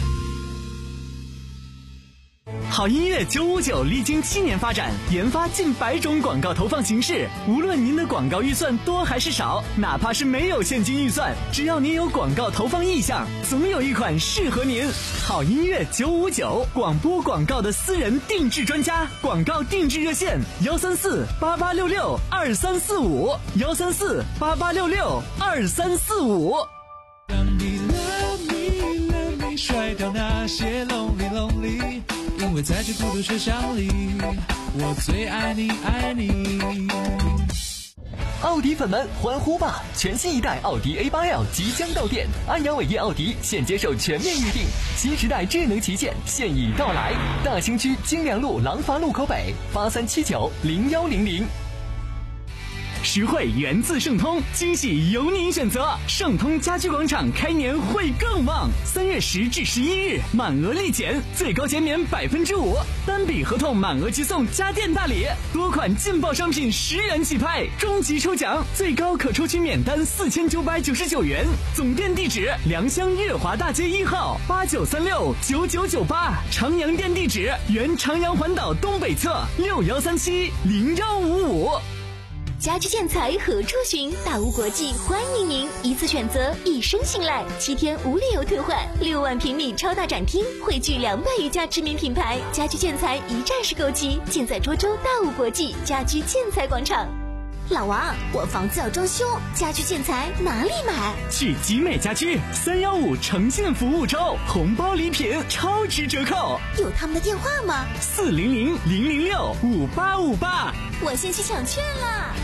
好音乐九五九历经七年发展，研发近百种广告投放形式。无论您的广告预算多还是少，哪怕是没有现金预算，只要您有广告投放意向，总有一款适合您。好音乐九五九，广播广告的私人定制专家，广告定制热线：幺三四八八六六二三四五，幺三四八八六六二三四五。 让你 love me love me 甩掉那些 lonely lonely， 因为在这孤独车厢里，我最爱你爱你。 奥迪粉们欢呼吧！全新一代奥迪 A 八 L 即将到店，安阳伟业奥迪现接受全面预定，新时代智能旗舰现已到来。大兴区金良路廊坊路口北八三七九零幺零零。 实惠源自盛通，惊喜由您选择。盛通家居广场开年会更旺，三月十至十一日满额立减，最高减免百分之五，单笔合同满额即送家电大礼，多款劲爆商品十元起拍，终极抽奖最高可抽取免单四千九百九十九元。总店地址：良乡日华大街一号八九三六九九九八，长阳店地址：原长阳环岛东北侧六幺三七零幺五五。 家居建材何处寻？大屋国际欢迎您，一次选择，一生信赖，七天无理由退换，六万平米超大展厅，汇聚两百余家知名品牌，家居建材一站式购齐，尽在涿州大屋国际家居建材广场。老王，我房子要装修，家居建材哪里买？ 去集美家居，三幺五诚信服务周，红包礼品超值折扣。 有他们的电话吗？ 四零零零零六五八五八。 我先去抢券了。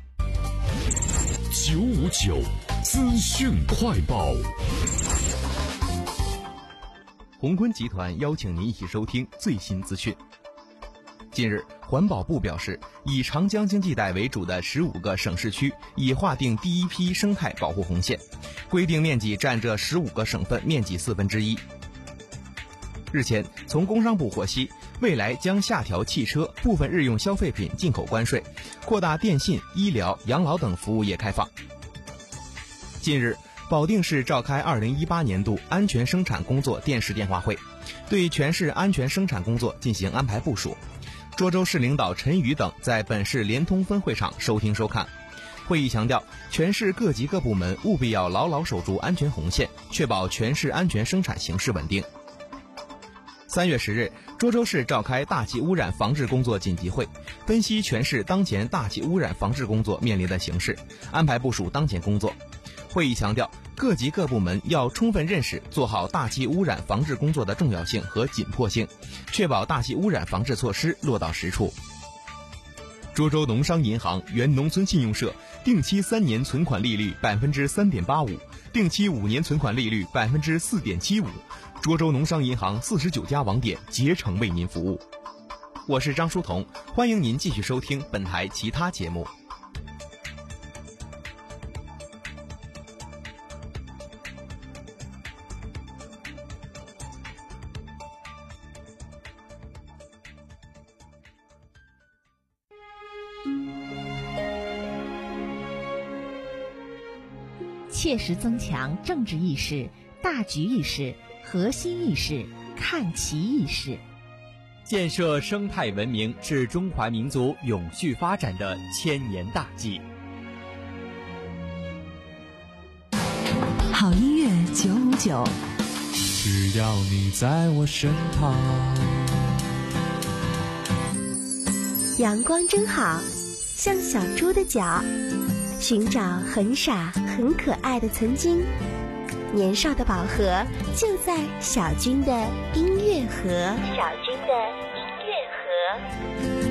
九五九资讯快报。 宏坤集团邀请您一起收听最新资讯。近日，环保部表示，以长江经济带为主的十五个省市区已划定第一批生态保护红线，规定面积占这十五个省份面积四分之一。日前，从工商部获悉，未来将下调汽车部分日用消费品进口关税，扩大电信、医疗、养老等服务业开放。近日，保定市召开二零一八年度安全生产工作电视电话会，对全市安全生产工作进行安排部署。涿州市领导陈宇等在本市联通分会场收听收看。会议强调，全市各级各部门务必要牢牢守住安全红线，确保全市安全生产形势稳定。三月十日，涿州市召开大气污染防治工作紧急会，分析全市当前大气污染防治工作面临的形势，安排部署当前工作。会议强调，各级各部门要充分认识做好大气污染防治工作的重要性和紧迫性，确保大气污染防治措施落到实处。涿州农商银行原农村信用社定期三年存款利率百分之三点八五，定期五年存款利率百分之四点七五。涿州农商银行四十九家网点竭诚为您服务。我是张书彤，欢迎您继续收听本台其他节目。 切实增强政治意识、大局意识、核心意识， 看齐意识。 建设生态文明是中华民族永续发展的千年大计。 好音乐九五九， 只要你在我身旁。 阳光真好，像小猪的脚，寻找很傻很可爱的曾经。年少的宝盒就在小军的音乐盒。小军的音乐盒。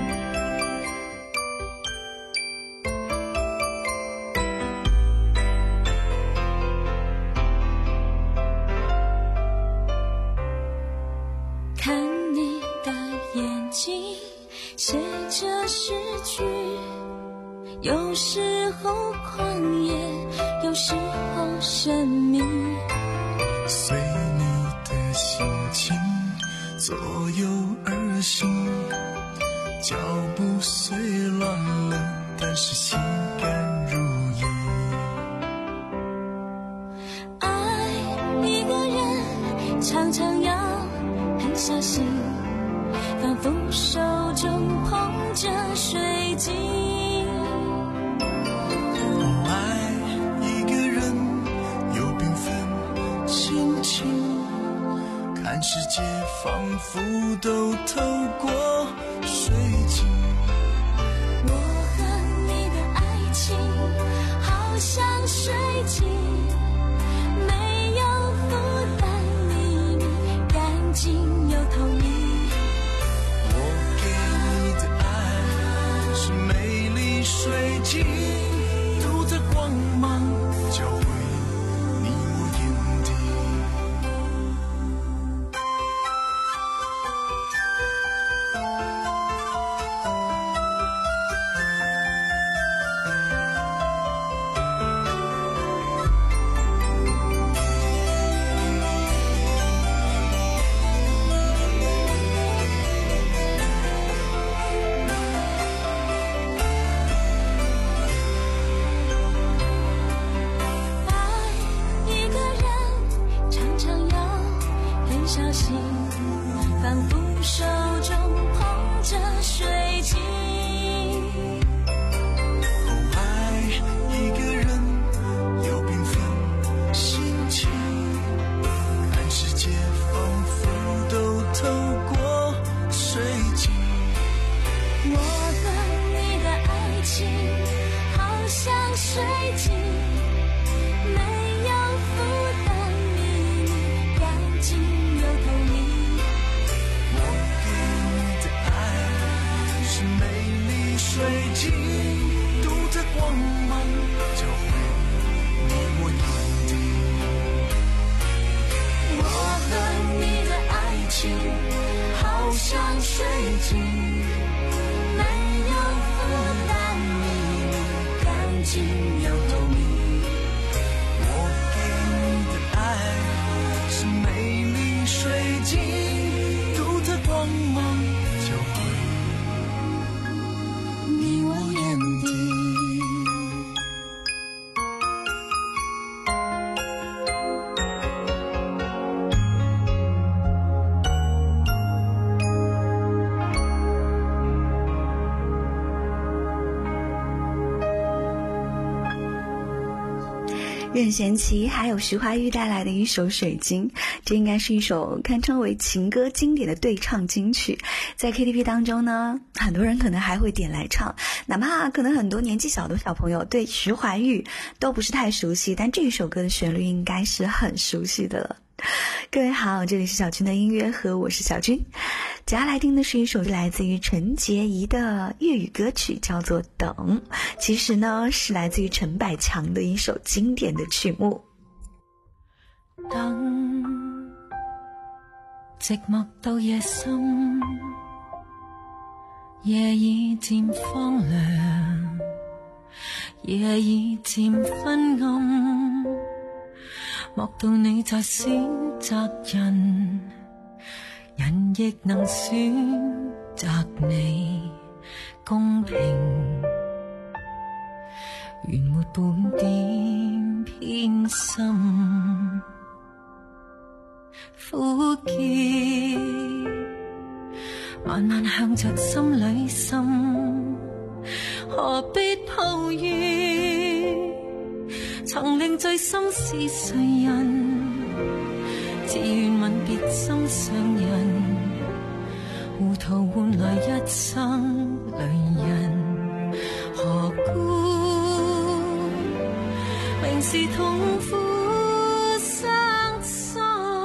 看你的眼睛，写着诗句，有时候狂野，有时候神秘， 随你的心情左右而行，脚步虽乱了，但是心甘如饴。 爱一个人常常要很小心，仿佛手中捧着水晶。 爱一个人有缤纷心情，看世界仿佛都透过水晶。 我和你的爱情好像水晶，没有负担，秘密干净又透明。 我给你的爱是美丽水晶，都在光芒交汇你我眼底。 任贤齐还有徐怀钰带来的一首《水晶》，这应该是一首堪称为情歌经典的对唱金曲，在 K T V 当中呢，很多人可能还会点来唱，哪怕可能很多年纪小的小朋友对徐怀钰都不是太熟悉，但这一首歌的旋律应该是很熟悉的了。各位好，这里是小军的音乐盒，我是小军。接下来听的是一首来自于陈洁仪的粤语歌曲，叫做《等》，其实呢是来自于陈百强的一首经典的曲目。 等，寂寞到夜深，夜已漸荒涼，夜已漸昏暗，莫道你在選擇人，人亦能選擇你，公平，原沒半點偏心。 苦澀，慢慢向着心里滲，何必抱怨？曾令醉心是谁人？只願吻別心上人，糊塗換來一生淚人，何故明是痛苦傷心，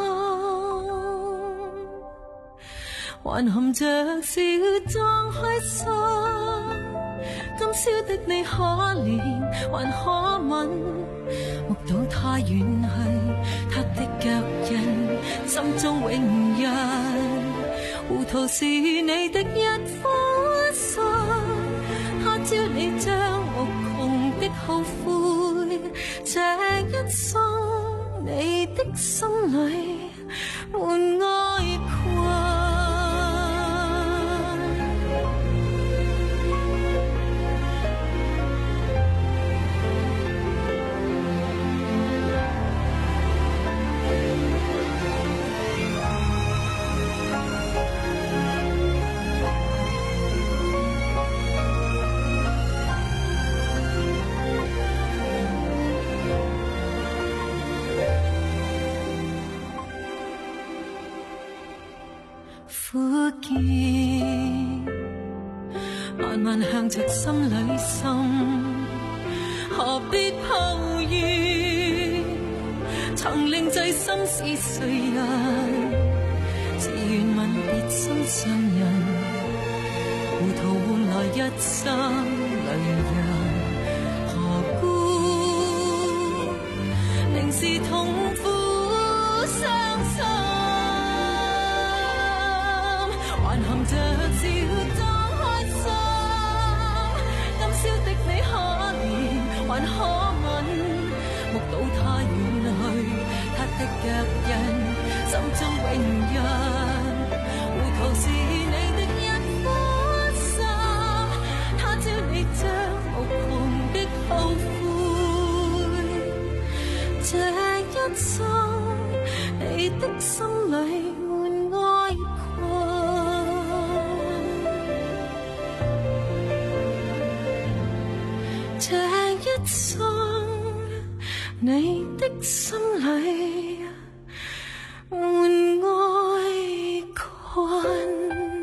還含着笑裝開心，今宵的你可憐還可吻，目睹他遠去，他的腳印，心中永印。糊塗是你的一顆心，他朝你將無窮的後悔，這一生你的心裏滿愛困。苦澀，慢慢向着心裏滲，何必抱怨？曾令醉心是誰人？只願吻別心上人，糊塗換來一生淚人，何故明是痛苦傷心？還含着笑裝開心，今宵的你可憐還可吻，目睹他遠去，他的腳印，心中永印。糊塗是你的一顆心，他朝你將無窮的後悔，這一生你的心裏滿愛困。這一生，你的心裏滿愛困。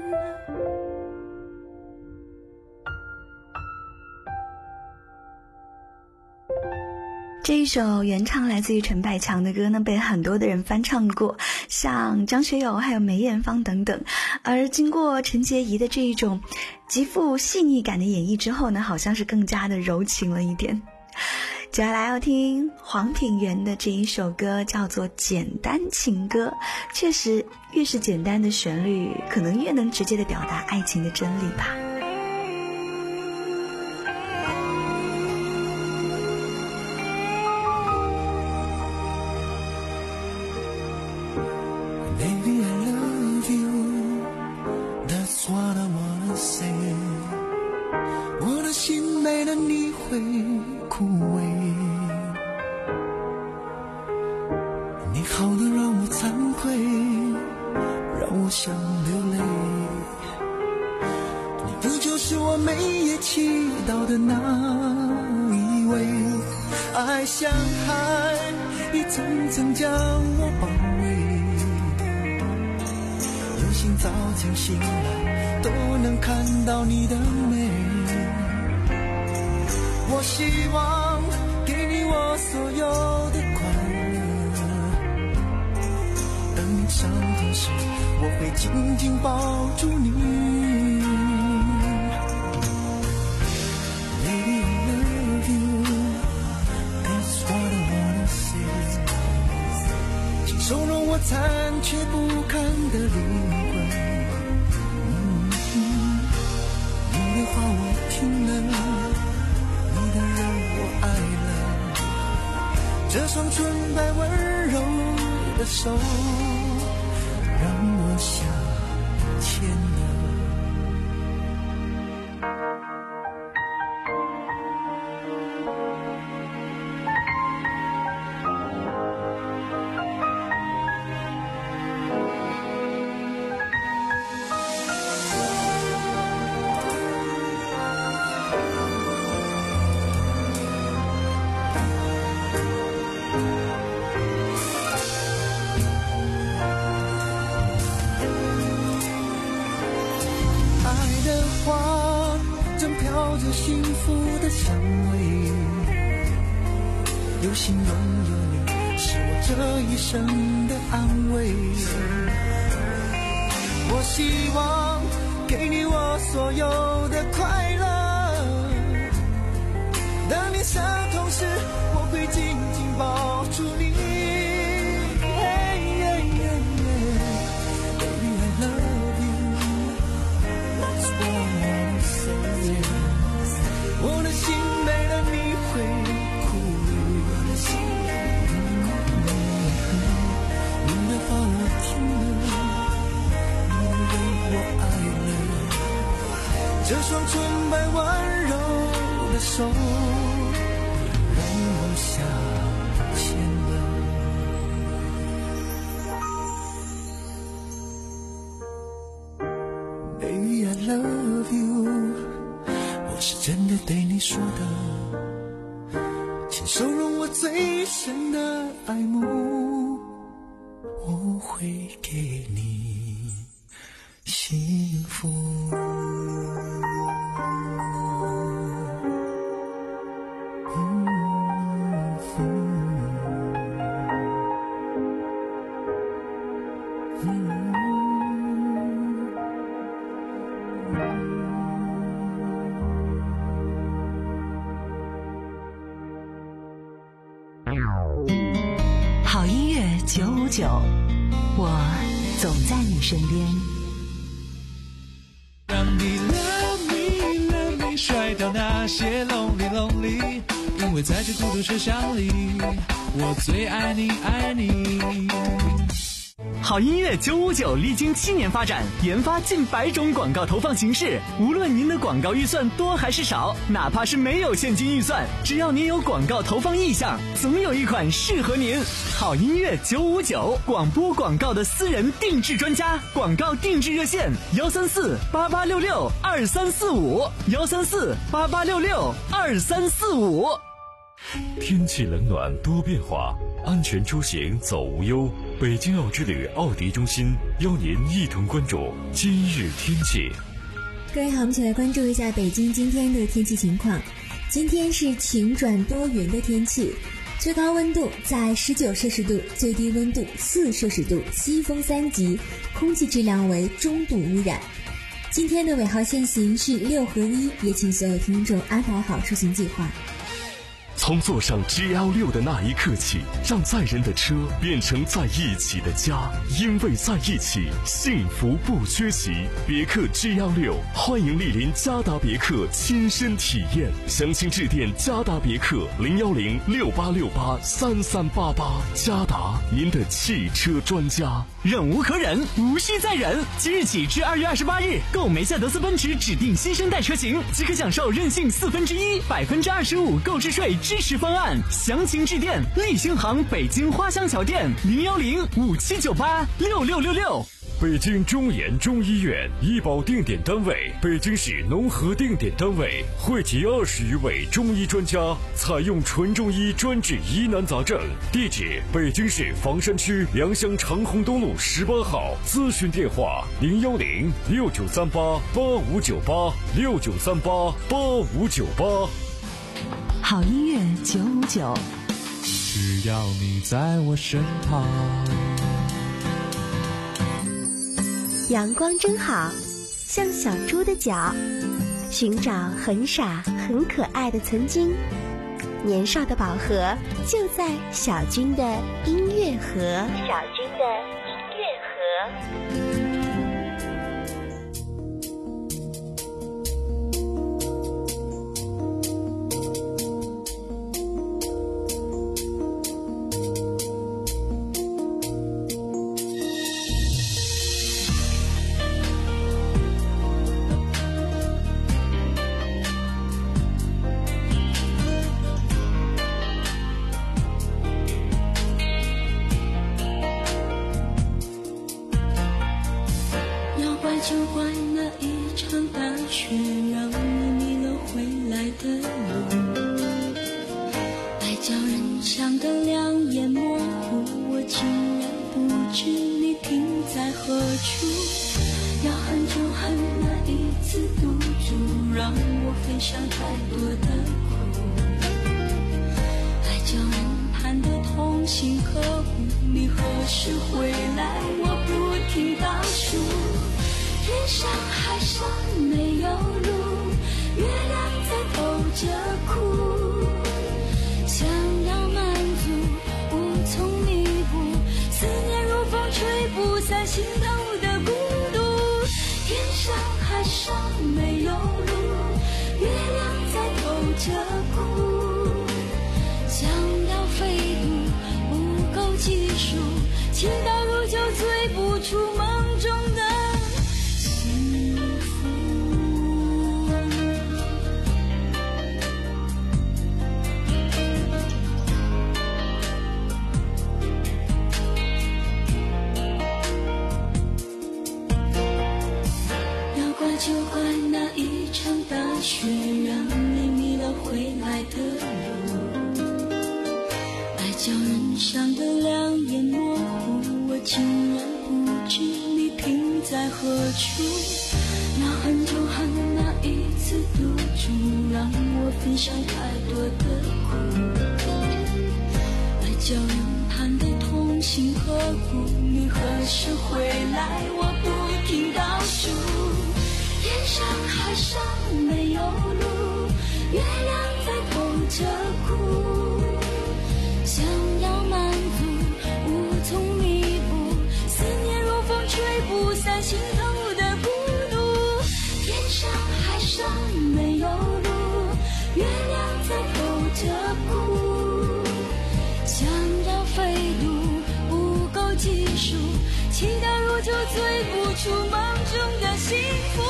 这一首原唱来自于陈百强的歌呢，被很多的人翻唱过，像张学友还有梅艳芳等等。而经过陈洁仪的这一种极富细腻感的演绎之后呢，好像是更加的柔情了一点。接下来要听黄品源的这一首歌，叫做《简单情歌》。确实，越是简单的旋律，可能越能直接的表达爱情的真理吧。 像海一层层将我包围，有心早清醒了都能看到你的美。我希望给你我所有的快乐，等你伤痛时我会紧紧抱住你。收容我残缺不堪的灵魂，嗯嗯，你的话我听了，你的人我爱了，这双纯白温柔的手让我想牵了。 花正飘着幸福的香味，有心拥有你是我这一生的安慰。我希望给你我所有的快乐，当你伤痛时我会紧紧抱住你。我的心没了你会哭，你的话我听了，你为我爱了，这双纯白温柔的手让我想牵了。 Baby I love you，是真的对你说的，请收容我最深的爱慕，我会给你幸福。嗯嗯嗯好音乐九五九，我总在你身边。 让你 love me love me 甩掉那些 lonely lonely， 因为在这孤独车厢里，我最爱你爱你。 好音乐九五九历经七年发展，研发近百种广告投放形式。无论您的广告预算多还是少，哪怕是没有现金预算，只要您有广告投放意向，总有一款适合您。好音乐九五九，广播广告的私人定制专家，广告定制热线：幺三四八八六六二三四五，幺三四八八六六二三四五。 天气冷暖多变化，安全出行走无忧。北京奥之旅奥迪中心邀您一同关注今日天气。 各位好，我们一起来关注一下北京今天的天气情况。今天是晴转多云的天气，最高温度在十九摄氏度，最低温度四摄氏度，西风三级，空气质量为中度污染。今天的尾号限行是六合一，也请所有听众安排好出行计划。 从坐上 G L 六 的那一刻起，让载人的车变成在一起的家，因为在一起，幸福不缺席。别克 G L 六， 欢迎莅临嘉达别克亲身体验，详情致电嘉达别克零幺零六八六八三三八八。嘉达，您的汽车专家。 忍无可忍，无需再忍。即日起至二月二十八日，购梅赛德斯奔驰指定新生代车型，即可享受任性四分之一、百分之二十五购置税支持方案。详情致电立星行北京花乡桥店零幺零五七九八六六六六。 北京中研中医院医保定点单位，北京市农合定点单位，汇集二十余位中医专家，采用纯中医专治疑难杂症。地址：北京市房山区良乡长虹东路十八号。咨询电话：零幺零六九三八八五九八六九三八八五九八。 好音乐九五九， 只要你在我身旁。 阳光真好，像小猪的脚，寻找很傻很可爱的曾经。年少的宝盒就在小军的音乐盒。小军的音乐盒。 就怪那一场大雪，让你迷了回来的路，爱叫人想得两眼模糊，我竟然不知你停在何处，要很久很难一次独分享太多的苦，爱叫人盼得痛心刻骨，你何时回来？我不停倒数，天上海上没有路，月亮在偷着哭，想要满足无从弥补，思念如风吹不散心头的孤独，天上海上没有路，月亮在偷着哭，想要飞渡不够技术，情到如酒醉不出梦中的幸福。要怪就怪那一场大雪，让你迷了回来的路，爱叫人伤得两眼模糊，我竟然不知你停在何处，那恨就恨那一次赌注，让我分享太多的苦，爱叫人盼得痛心刻骨，你何时回来？我不停倒数，天上海上没有路，月亮在偷着哭，想要满足无从弥补，思念如风吹不散心头的孤独，天上海上没有路，月亮在偷着哭，想要飞渡不够技术，祈祷如酒醉不出梦中的幸福，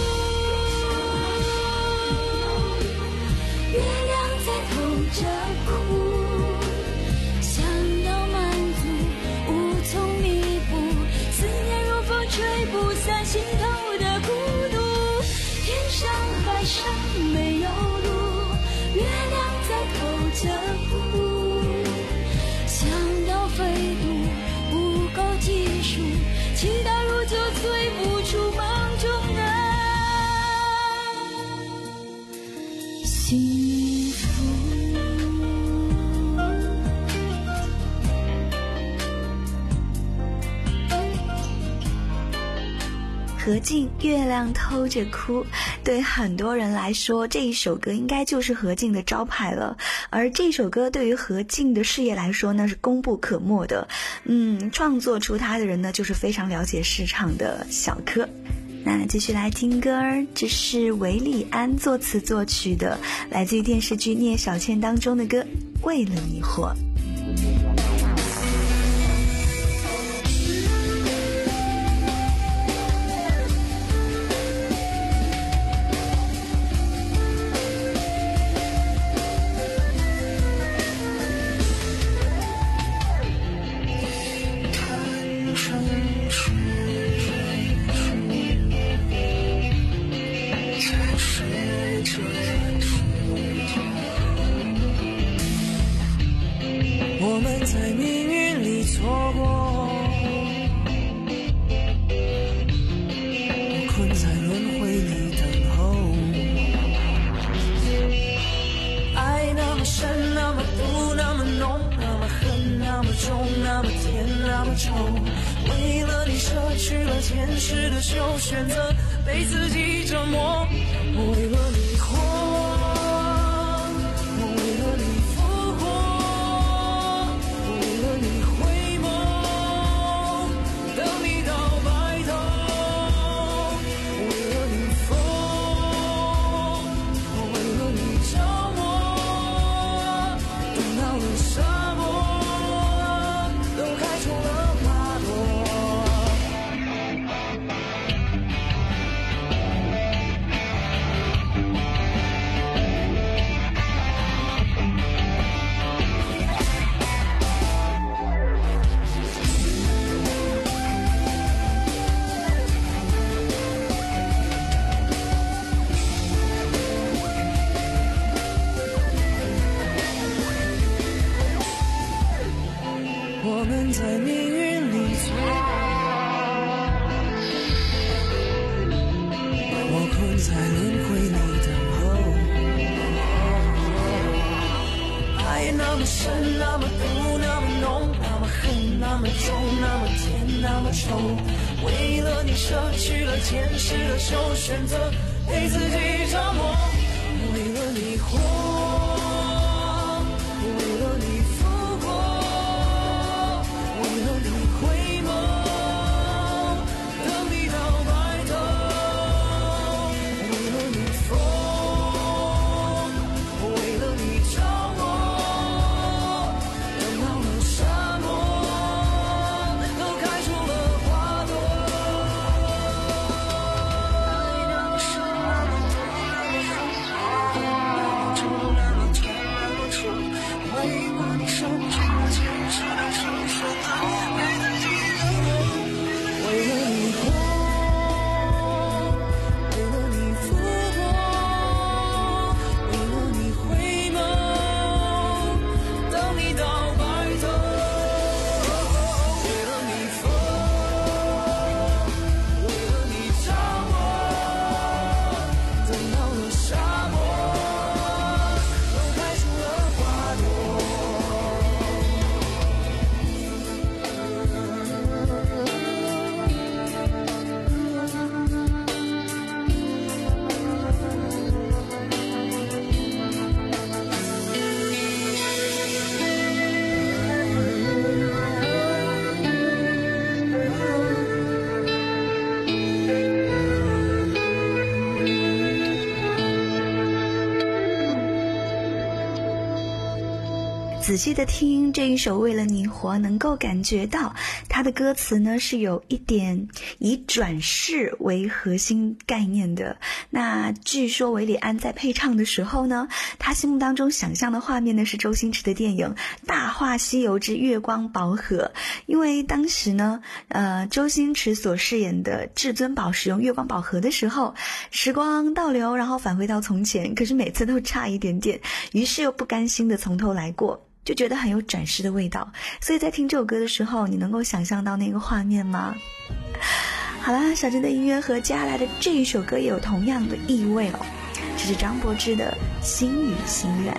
月亮在偷着哭，想要满足无从弥补，思念如风吹不散心头的孤独，天上海上没有路，月亮在偷着哭，想要飞渡不够技术，祈祷如酒醉不出梦中的幸福。 何静《月亮偷着哭》，对很多人来说，这一首歌应该就是何静的招牌了。而这首歌对于何静的事业来说呢，是功不可没的。嗯，创作出它的人呢，就是非常了解市场的小柯。那继续来听歌儿，这是韦礼安作词作曲的，来自于电视剧《聂小倩》当中的歌《为了你活》。 我们在命运里错过，我困在轮回里等候。爱那么深，那么毒，那么浓，那么恨，那么重，那么甜，那么臭。为了你舍去了坚持的秀，选择被自己折磨。我为了你活，我为了你复活，我为了你回眸，等你到白头。我为了你疯，我为了你着魔，等到了沙漠都开出了花朵。我们在命运里错过，我困在轮回里等候。 深，那么毒，那么浓，那么恨，那么重，那么甜，那么臭。为了你舍去了前世的仇，选择陪自己折磨。为了你活，为了你复活，为了你回眸，等你到白头。为了你疯，为了你着魔，等到了沙漠都开出了花朵。爱那么深，那么痛，那么狠，那么重，那么甜，那么臭。为了你舍去了前世的仇，选择陪自己折磨。为了你活，为了你复活，为了你回眸，等你到白头。为了你疯，为了你着魔，等到了沙漠都开出了花朵。 仔细的听这一首《为了你活》，能够感觉到它的歌词呢是有一点以转世为核心概念的。那据说韦礼安在配唱的时候呢，他心目当中想象的画面呢是周星驰的电影《大话西游之月光宝盒》，因为当时呢，呃，周星驰所饰演的至尊宝使用月光宝盒的时候，时光倒流，然后返回到从前，可是每次都差一点点，于是又不甘心的从头来过。就觉得很有转世的味道，所以在听这首歌的时候，你能够想象到那个画面吗？好啦，小珍的音乐和接下来的这一首歌也有同样的意味哦，这是张柏芝的《心语心愿》。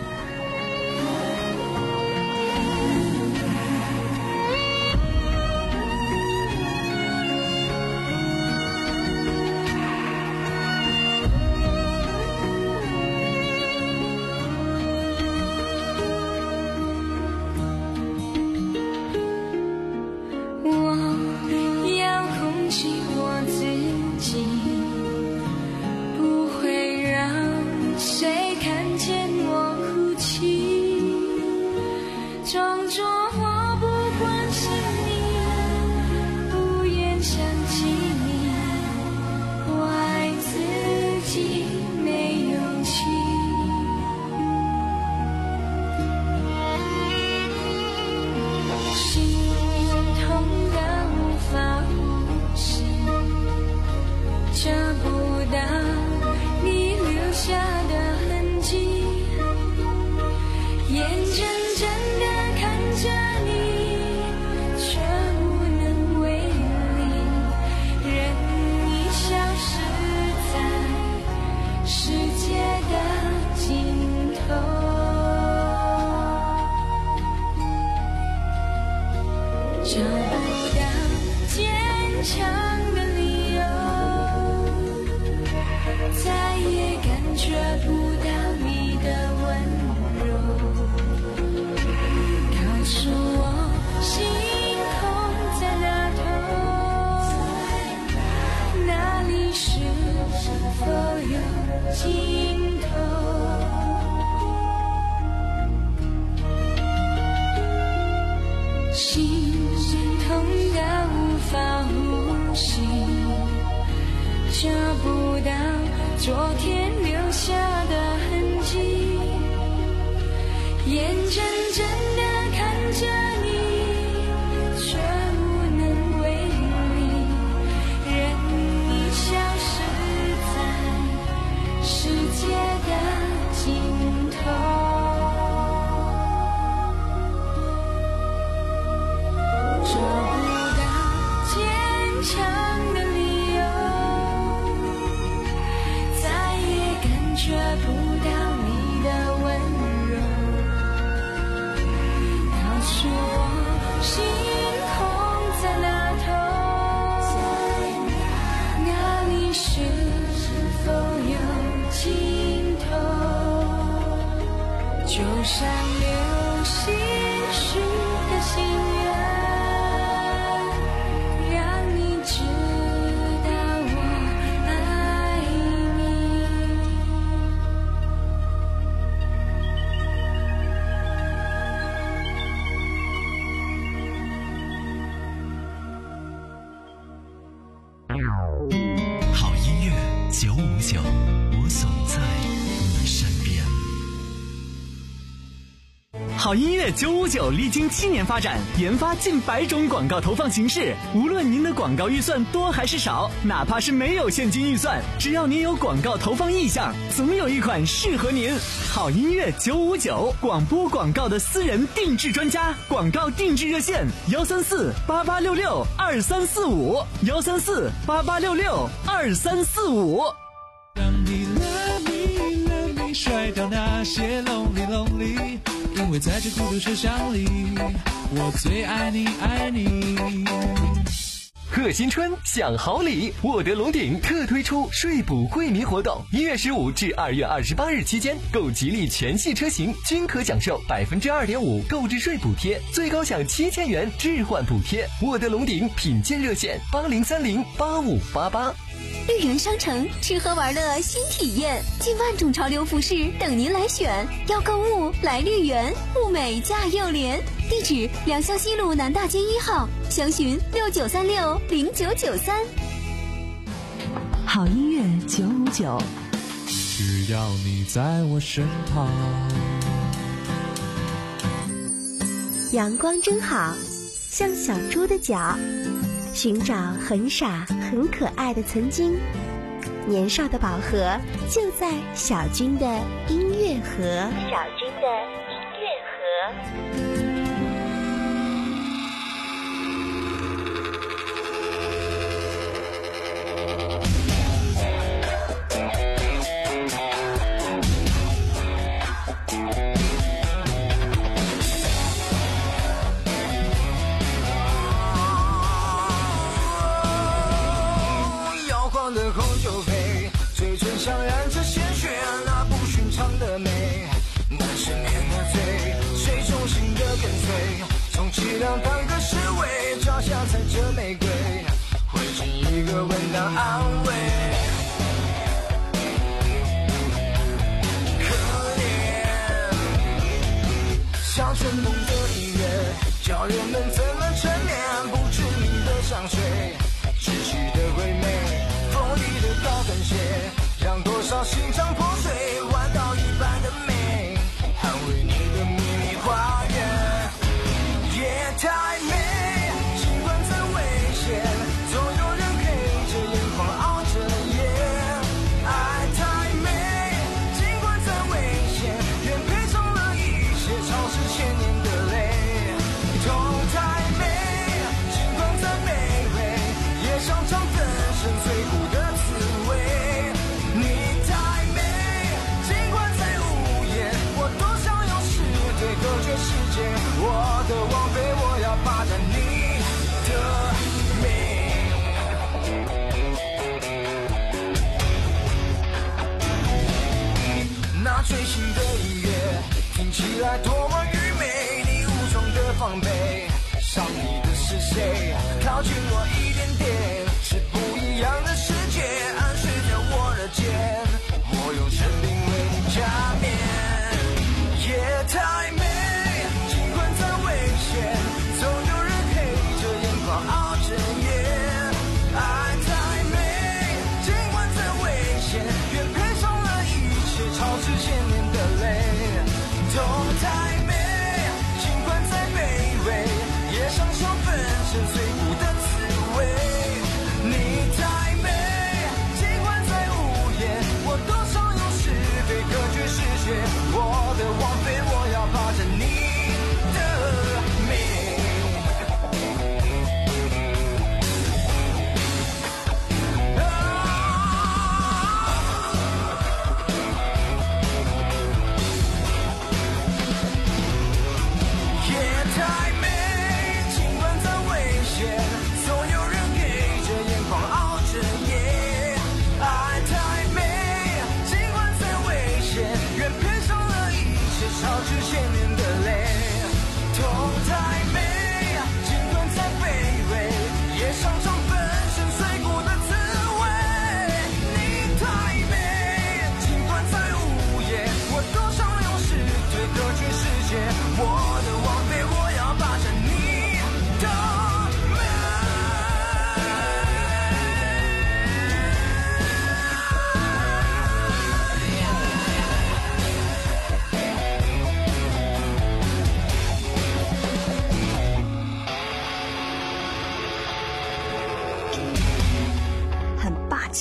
觉不到你的温柔， 是否有尽头？就像流星许个心愿，让你知道我爱你。 好音乐九五九，我总在你身边。 好音乐九五九历经七年发展，研发近百种广告投放形式。无论您的广告预算多还是少，哪怕是没有现金预算，只要您有广告投放意向，总有一款适合您。好音乐九五九，广播广告的私人定制专家，广告定制热线：幺三四八八六六二三四五，幺三四八八六六二三四五。 让你 love me love me 甩掉那些 lonely lonely， 因为在这孤独车厢里，我最爱你爱你。 贺新春享好礼，沃德龙鼎特推出税补惠民活动，一月十五至二月二十八日期间，购吉利全系车型均可享受百分之二点五购置税补贴，最高享七千元置换补贴。沃德龙鼎品鉴热线：八零三零八五八八。 绿园商城吃喝玩乐新体验，近万种潮流服饰等您来选。要购物来绿园，物美价又廉。地址：良乡西路南大街一号，详询六九三六零九九三。 好音乐九五九， 只要你在我身旁。 阳光真好，像小猪的脚，寻找很傻很可爱的曾经。年少的宝盒就在小军的音乐盒。小军的音乐盒。 的红酒杯，嘴唇上染着鲜血，那不寻常的美，难赦免的罪，谁忠心的跟随，充其量当个侍卫，脚下踩着玫瑰，会尽一个吻当安慰。可怜，像春梦的音乐，叫人们怎么沉眠，不知名的香水，窒息的鬼魅。高跟鞋让多少心肠破碎，弯道一般的美，捍卫你的秘密花园。夜太美，尽管再危险，总有人陪着眼眶熬着夜。爱太美，尽管再危险，愿陪送了一切超市千年的泪。痛太美，尽管再卑微，也常常粉身碎骨的世界，我的王妃，我要霸占你的命。那最新的音乐听起来多么愚昧，你武装的防备，上你的是谁？靠近我一点点，是不一样的世界，暗示着我的肩，我用生命为你加冕。夜太美，总有人陪着眼眶熬着夜。爱太美，尽管再危险，愿陪送了一切超之千年的泪。痛太美，尽管再卑微，也享受粉身碎骨的滋味。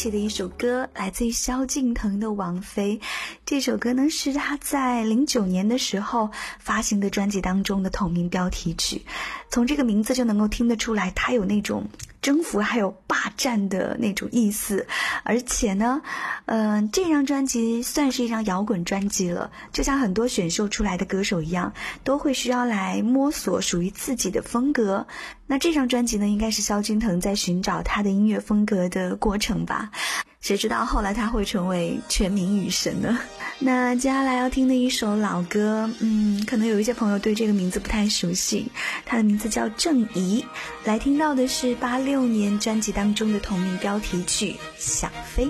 起的一首歌，来自于萧敬腾的《王妃》。这首歌呢是他在零九年的时候发行的专辑当中的同名标题曲。从这个名字就能够听得出来，他有那种征服还有霸占的那种意思。而且呢，嗯、呃，这张专辑算是一张摇滚专辑了，就像很多选秀出来的歌手一样，都会需要来摸索属于自己的风格。那这张专辑呢，应该是萧敬腾在寻找他的音乐风格的过程吧。谁知道后来他会成为全民女神呢？那接下来要听的一首老歌，嗯，可能有一些朋友对这个名字不太熟悉，它的名字叫郑怡。来听到的是八六年专辑当中的同名标题曲《想飞》。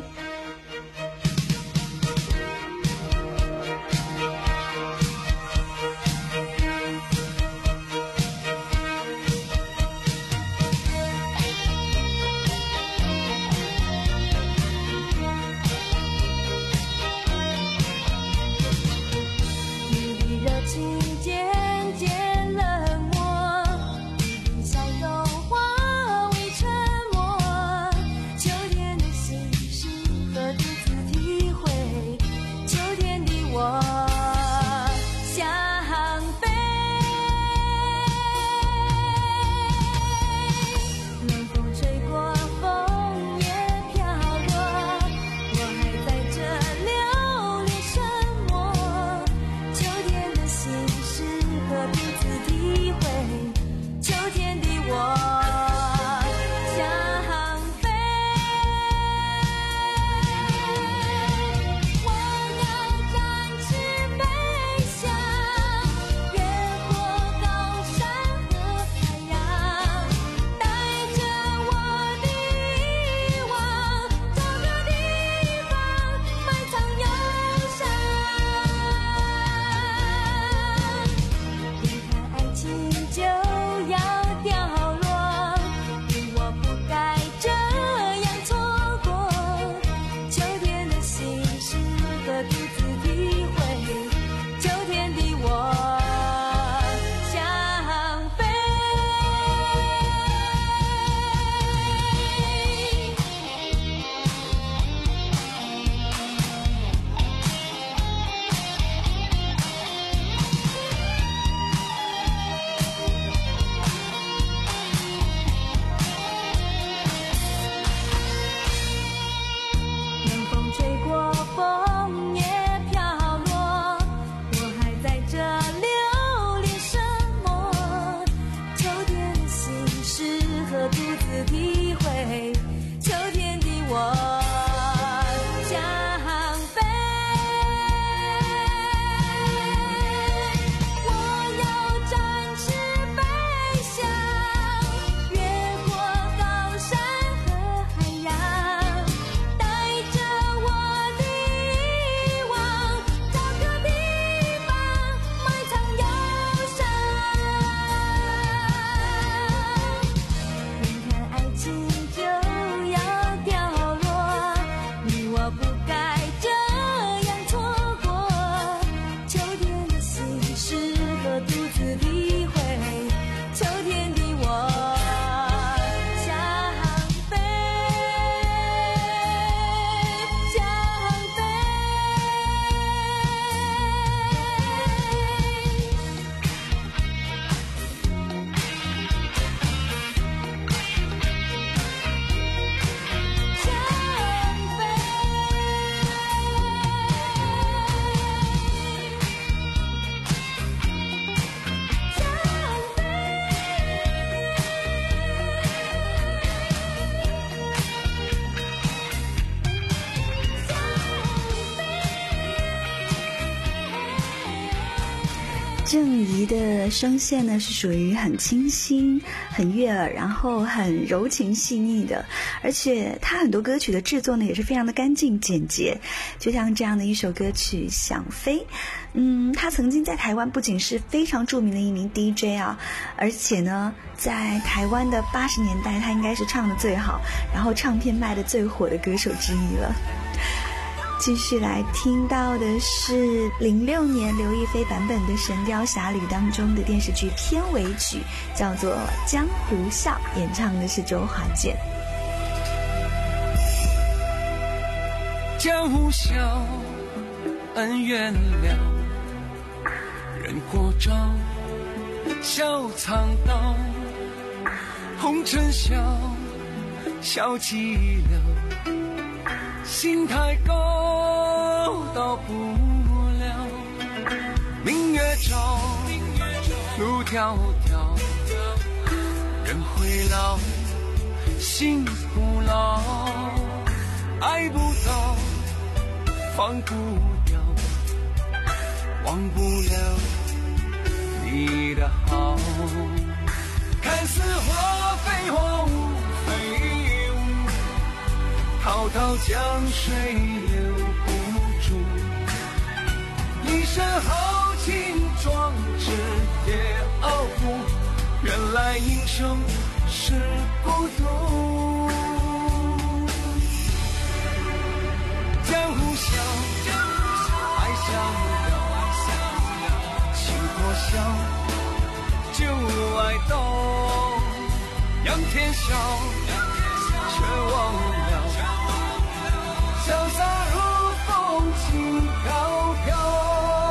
郑怡的声线呢是属于很清新、很悦耳，然后很柔情细腻的，而且她很多歌曲的制作呢也是非常的干净简洁，就像这样的一首歌曲《想飞》。嗯，她曾经在台湾不仅是非常著名的一名 D J 啊，而且呢在台湾的八十年代她应该是唱的最好，然后唱片卖的最火的歌手之一了。继续来听到的是零六年刘亦菲版本的《神雕侠侣》当中的电视剧片尾曲，叫做《江湖笑》，演唱的是周华健。 江湖笑，恩怨了，人过招，笑藏刀，红尘笑，笑寂寥，心太高到不了，明月照，路迢迢，人会老，心不老，爱不到，放不掉，忘不了你的好。看似花非花，雾非雾，滔滔江水留不住。一身豪情壮志也傲骨，原来英雄是孤独。江湖笑，爱逍遥，情破晓，旧爱动，仰天笑，却忘了潇洒如风，轻飘飘。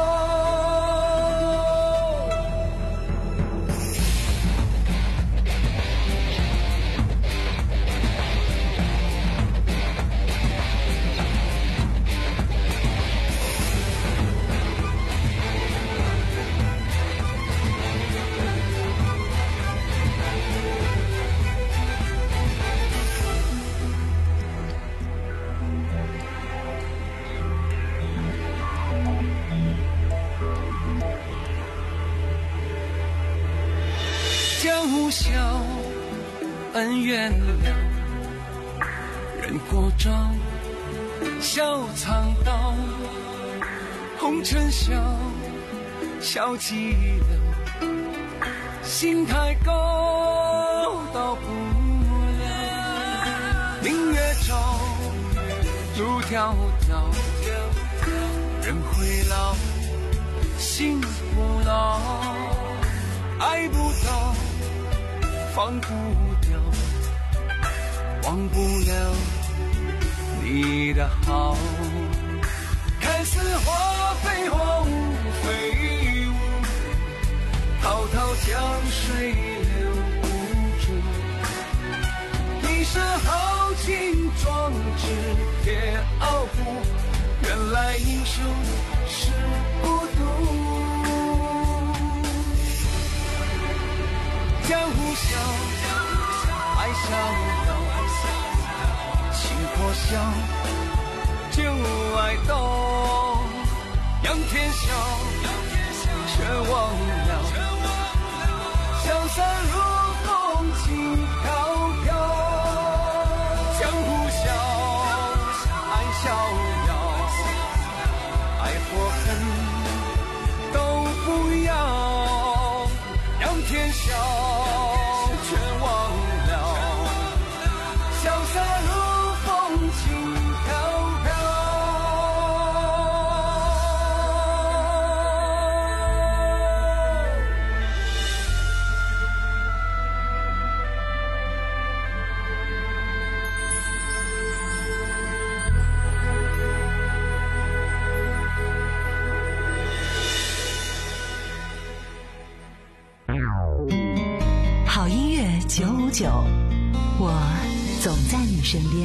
江湖笑，恩怨了，人过招，笑藏刀，红尘笑，笑寂寥，心太高到不了，明月照，路迢迢，人会老，心不老，爱不到，放不掉，忘不了你的好。看似花非花，雾非雾，滔滔江水留不住。一身豪情壮志也傲骨，原来英雄是孤独。江湖笑，爱逍遥，情破晓，旧爱动，仰天笑，却忘了潇洒如风，轻飘飘。江湖笑，爱逍遥，爱或恨都不要，仰天笑，却忘了潇洒如风，轻飘飘。 好音乐九五九，我总在你身边。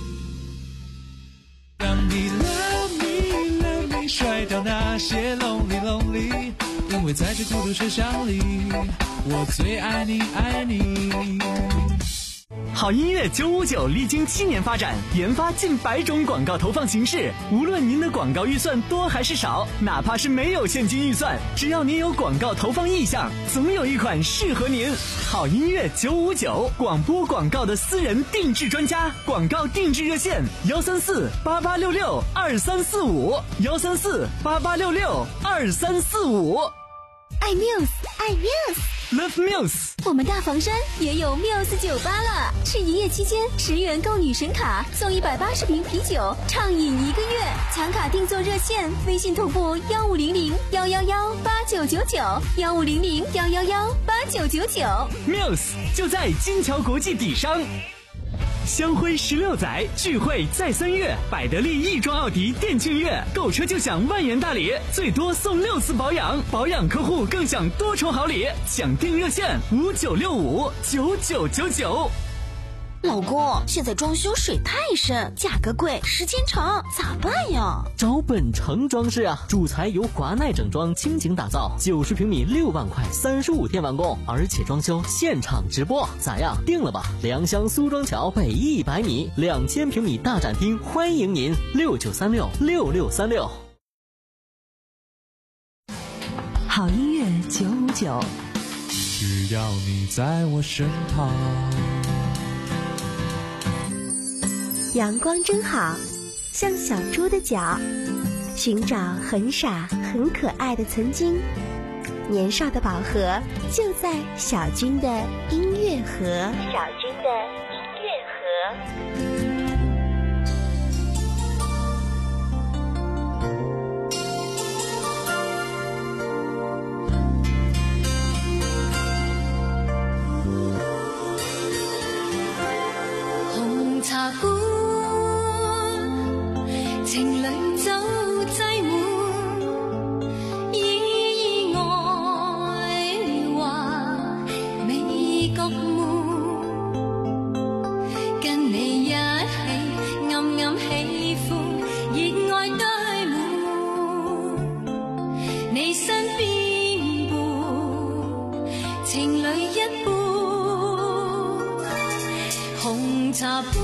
让你 love me love me 甩掉那些 lonely lonely， 因为在这孤独车厢里，我最爱你爱你。 好音乐九五九历经七年发展，研发近百种广告投放形式。无论您的广告预算多还是少，哪怕是没有现金预算，只要您有广告投放意向，总有一款适合您。好音乐九五九，广播广告的私人定制专家，广告定制热线：幺三四八八六六二三四五，幺三四八八六六二三四五。 爱 Muse， 爱 Muse。Love Muse， 我们大房山也有 Muse 酒吧了，是一夜期间十元购女神卡送一百八十瓶啤酒，畅饮一个月。抢卡订座热线：微信同步幺五零零幺幺幺八九九九，幺五零零幺幺幺八九九九。 Muse 就在金桥国际底商。 香辉十六载，聚会再三月，百得利亦庄奥迪电竞月，购车就享万元大礼，最多送六次保养，保养客户更享多重好礼，抢订热线五九六五九九九九。 老公，现在装修水太深，价格贵，时间长，咋办呀？ 找本城装饰啊，主材由华奈整装倾情打造，九十平米六万块，三十五天完工，而且装修现场直播，咋样？定了吧？良乡苏庄桥北一百米，两千平米大展厅，欢迎您，六九三六六六三六。 好音乐九五九， 只要你在我身旁。 阳光真好，像小猪的脚，寻找很傻很可爱的曾经。年少的宝盒就在小军的音乐盒。小军的音乐盒。 红茶館，情侶酒擠滿，意外話未覺悶，跟你一起暗暗喜歡，熱愛堆滿，你身邊伴，情侶一般，紅茶杯。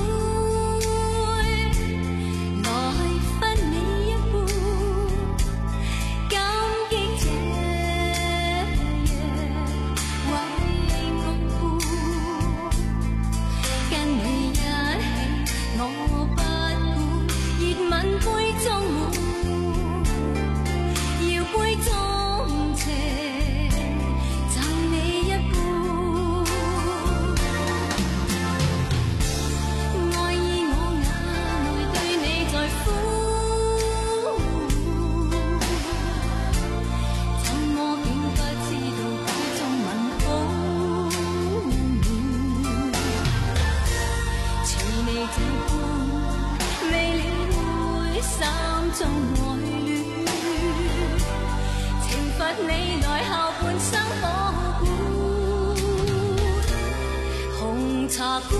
茶館，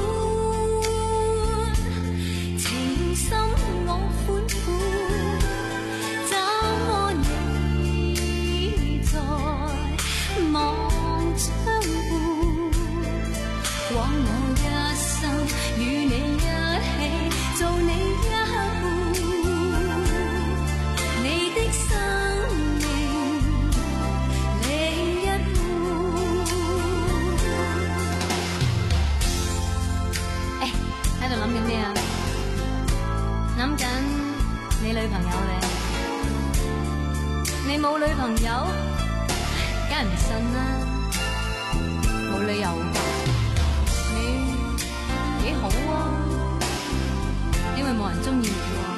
情深我款款，怎麼你在望窗戶？枉我一生與你一起做你一半，你的生命另一半。喺度諗緊咩啊？諗緊你女朋友咧？你冇女朋友，梗係唔信啦，冇理由㗎。你幾好啊，因為冇人中意你喎，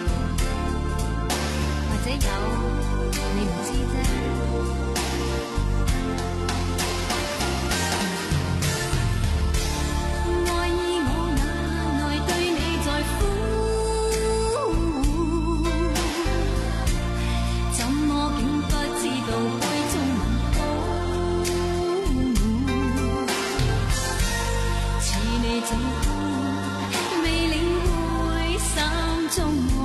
或者有你唔知啫。未領會心中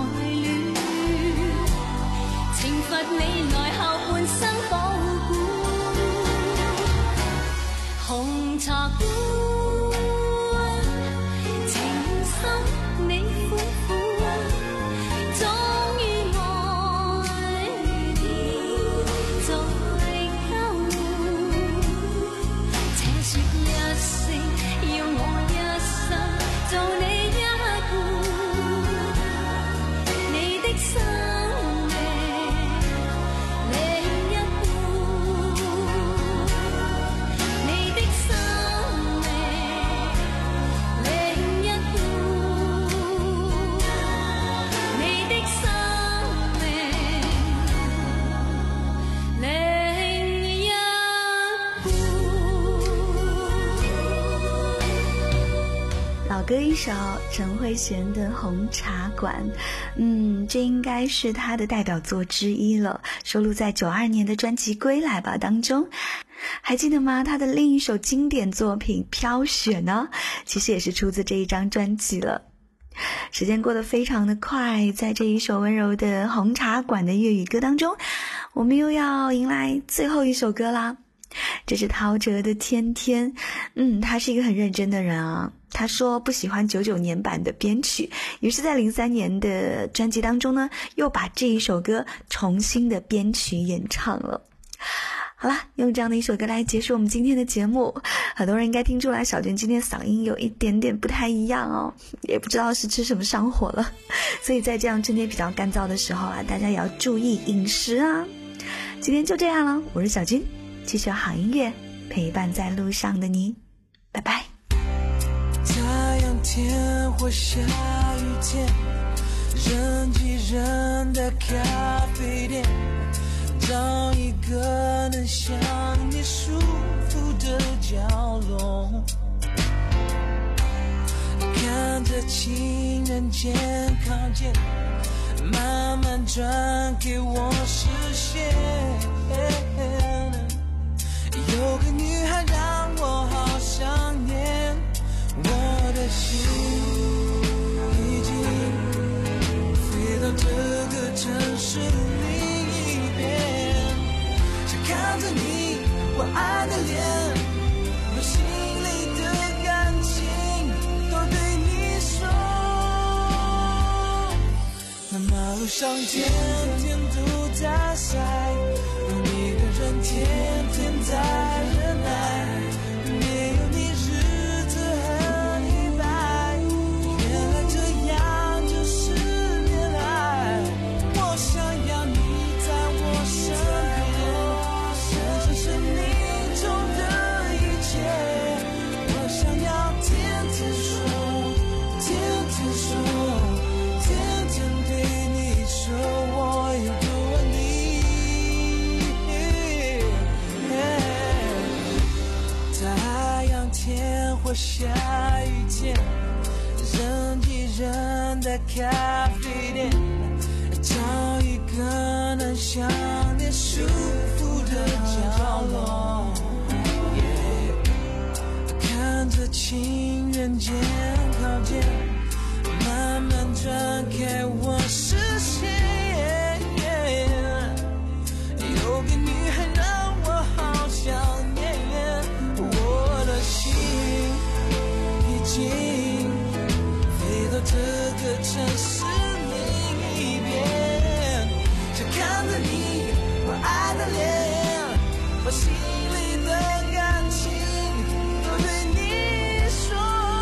歌一首，陈慧娴的《红茶馆》。嗯，这应该是她的代表作之一了，收录在九二年的专辑《归来吧》当中。还记得吗？她的另一首经典作品《飘雪》呢，其实也是出自这一张专辑了。时间过得非常的快，在这一首温柔的《红茶馆》的粤语歌当中，我们又要迎来最后一首歌啦。这是陶喆的《天天》。嗯，他是一个很认真的人啊。他说不喜欢九九年版的编曲，于是在零三年的专辑当中呢，又把这一首歌重新的编曲演唱了。好啦，用这样的一首歌来结束我们今天的节目。很多人应该听出来小娟今天嗓音有一点点不太一样哦，也不知道是吃什么上火了，所以在这样春天比较干燥的时候啊，大家也要注意饮食啊。今天就这样了，我是小军，继续好音乐陪伴在路上的你，拜拜。 太阳天或下雨天，人挤人的咖啡店，找一个能想你舒服的角落，看着情人节靠近，慢慢转给我视线。有个女孩让我好想念，我的心已经飞到这个城市另一边，想看着你我爱的脸，我心里的感情都对你说。那马路上天天都在晒，有你的人天天在忍耐，没有你日子很黑白，原来这样就是恋爱。我想要你在我身边，深深生命中的一切，我想要天天说，天天说，天天对你说我有多爱你。太阳天或下雨天，人挤人的咖啡店，找一个能想念舒服的角落，看着情人节靠近，慢慢转开我视线。有个女孩让我好想念，我的心已经飞到这个城市另一边，想看着你我爱的脸，把心里的感情都对你说。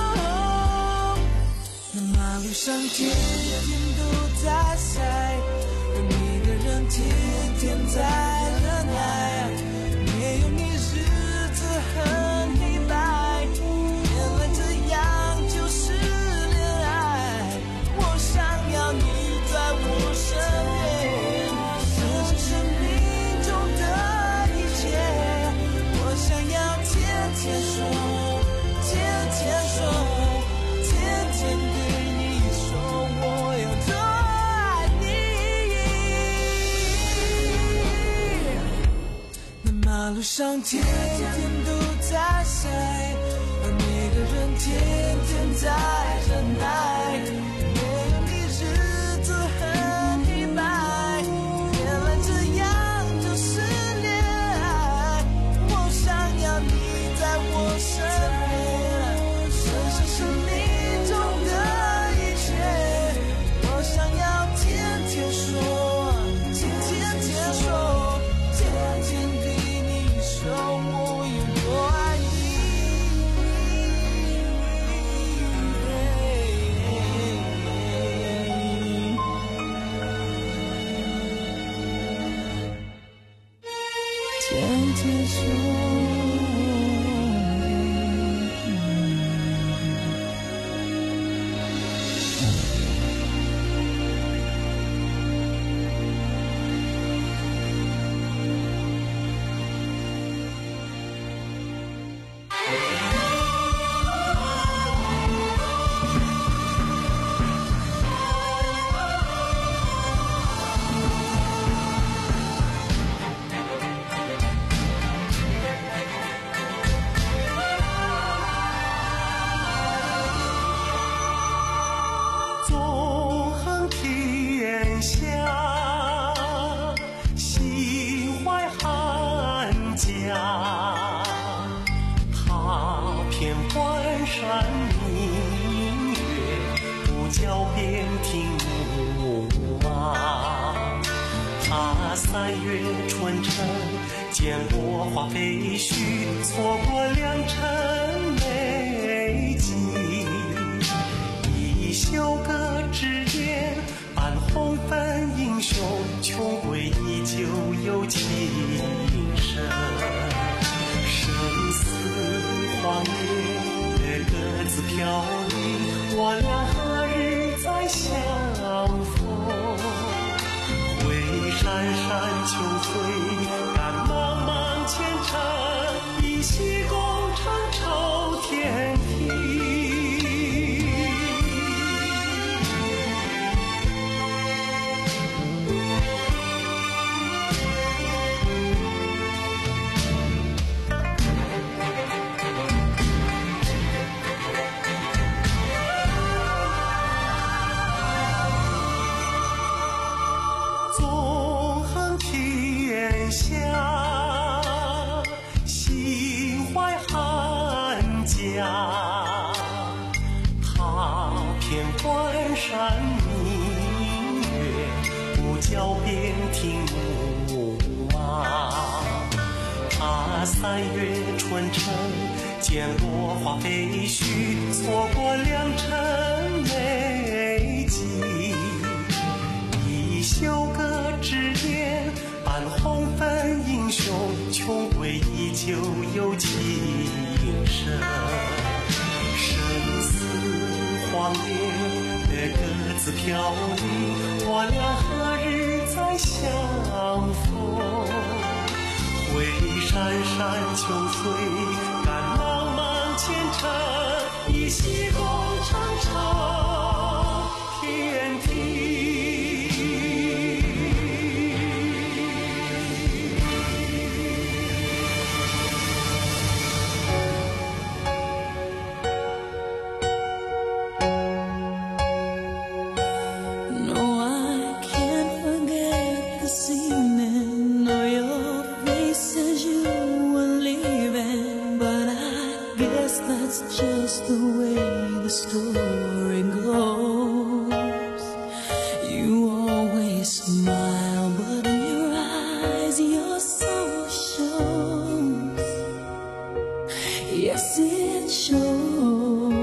那马路上天天都在晒，而你的人天天在忍耐，没有你日子很黑白，原来这样就是恋爱。我想要你在我身边，这是生命中的一切，我想要天天说，天天说，天天对你说我有多爱你。那马路上天天都在晒，而每个人天天在忍耐，没有你日子很黑白，原来这样就是恋爱。我想要你在我身边，深深生命中的一切，我想要天天说，天天天说，天天对你说我有多爱你。天天说。 啊，三月春城，见落花飞絮，错过良辰美景。一休歌之言，伴红粉英雄，穷归依旧有情深。生死荒野，各自飘零，我俩何日再相逢？回山山秋水，赶茫茫前程，一夕功成酬天庭。脚边听牧马，啊，三月春城，见落花飞絮，错过良辰美景。一休歌之言，伴红粉英雄，穷归依旧有情深。生死荒野，各自飘零，我俩何日再相逢？回山山秋水，赶茫茫前程，一夕功成酬天庭。 Just the way the story goes. You always smile, but in your eyes your soul shows. Yes, it shows.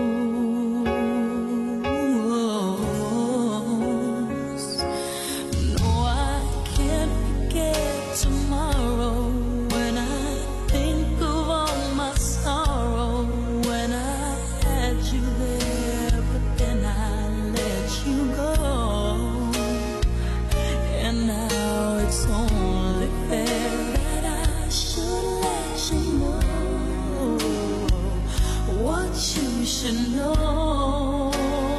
No, I can't forget tomorrow when I think of all my sorrow. You there, but then I let you go, and now it's only fair that I should let you know what you should know.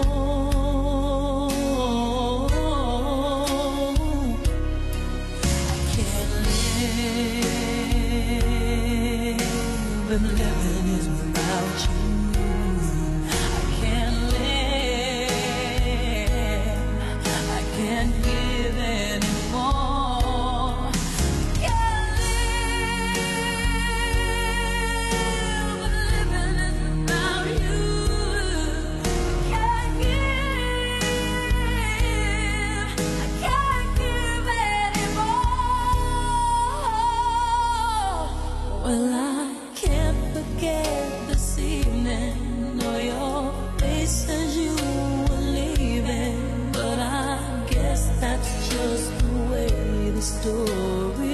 I can't live, and living is without you. Well, I can't forget this evening, or your face as you were leaving, but I guess that's just the way the story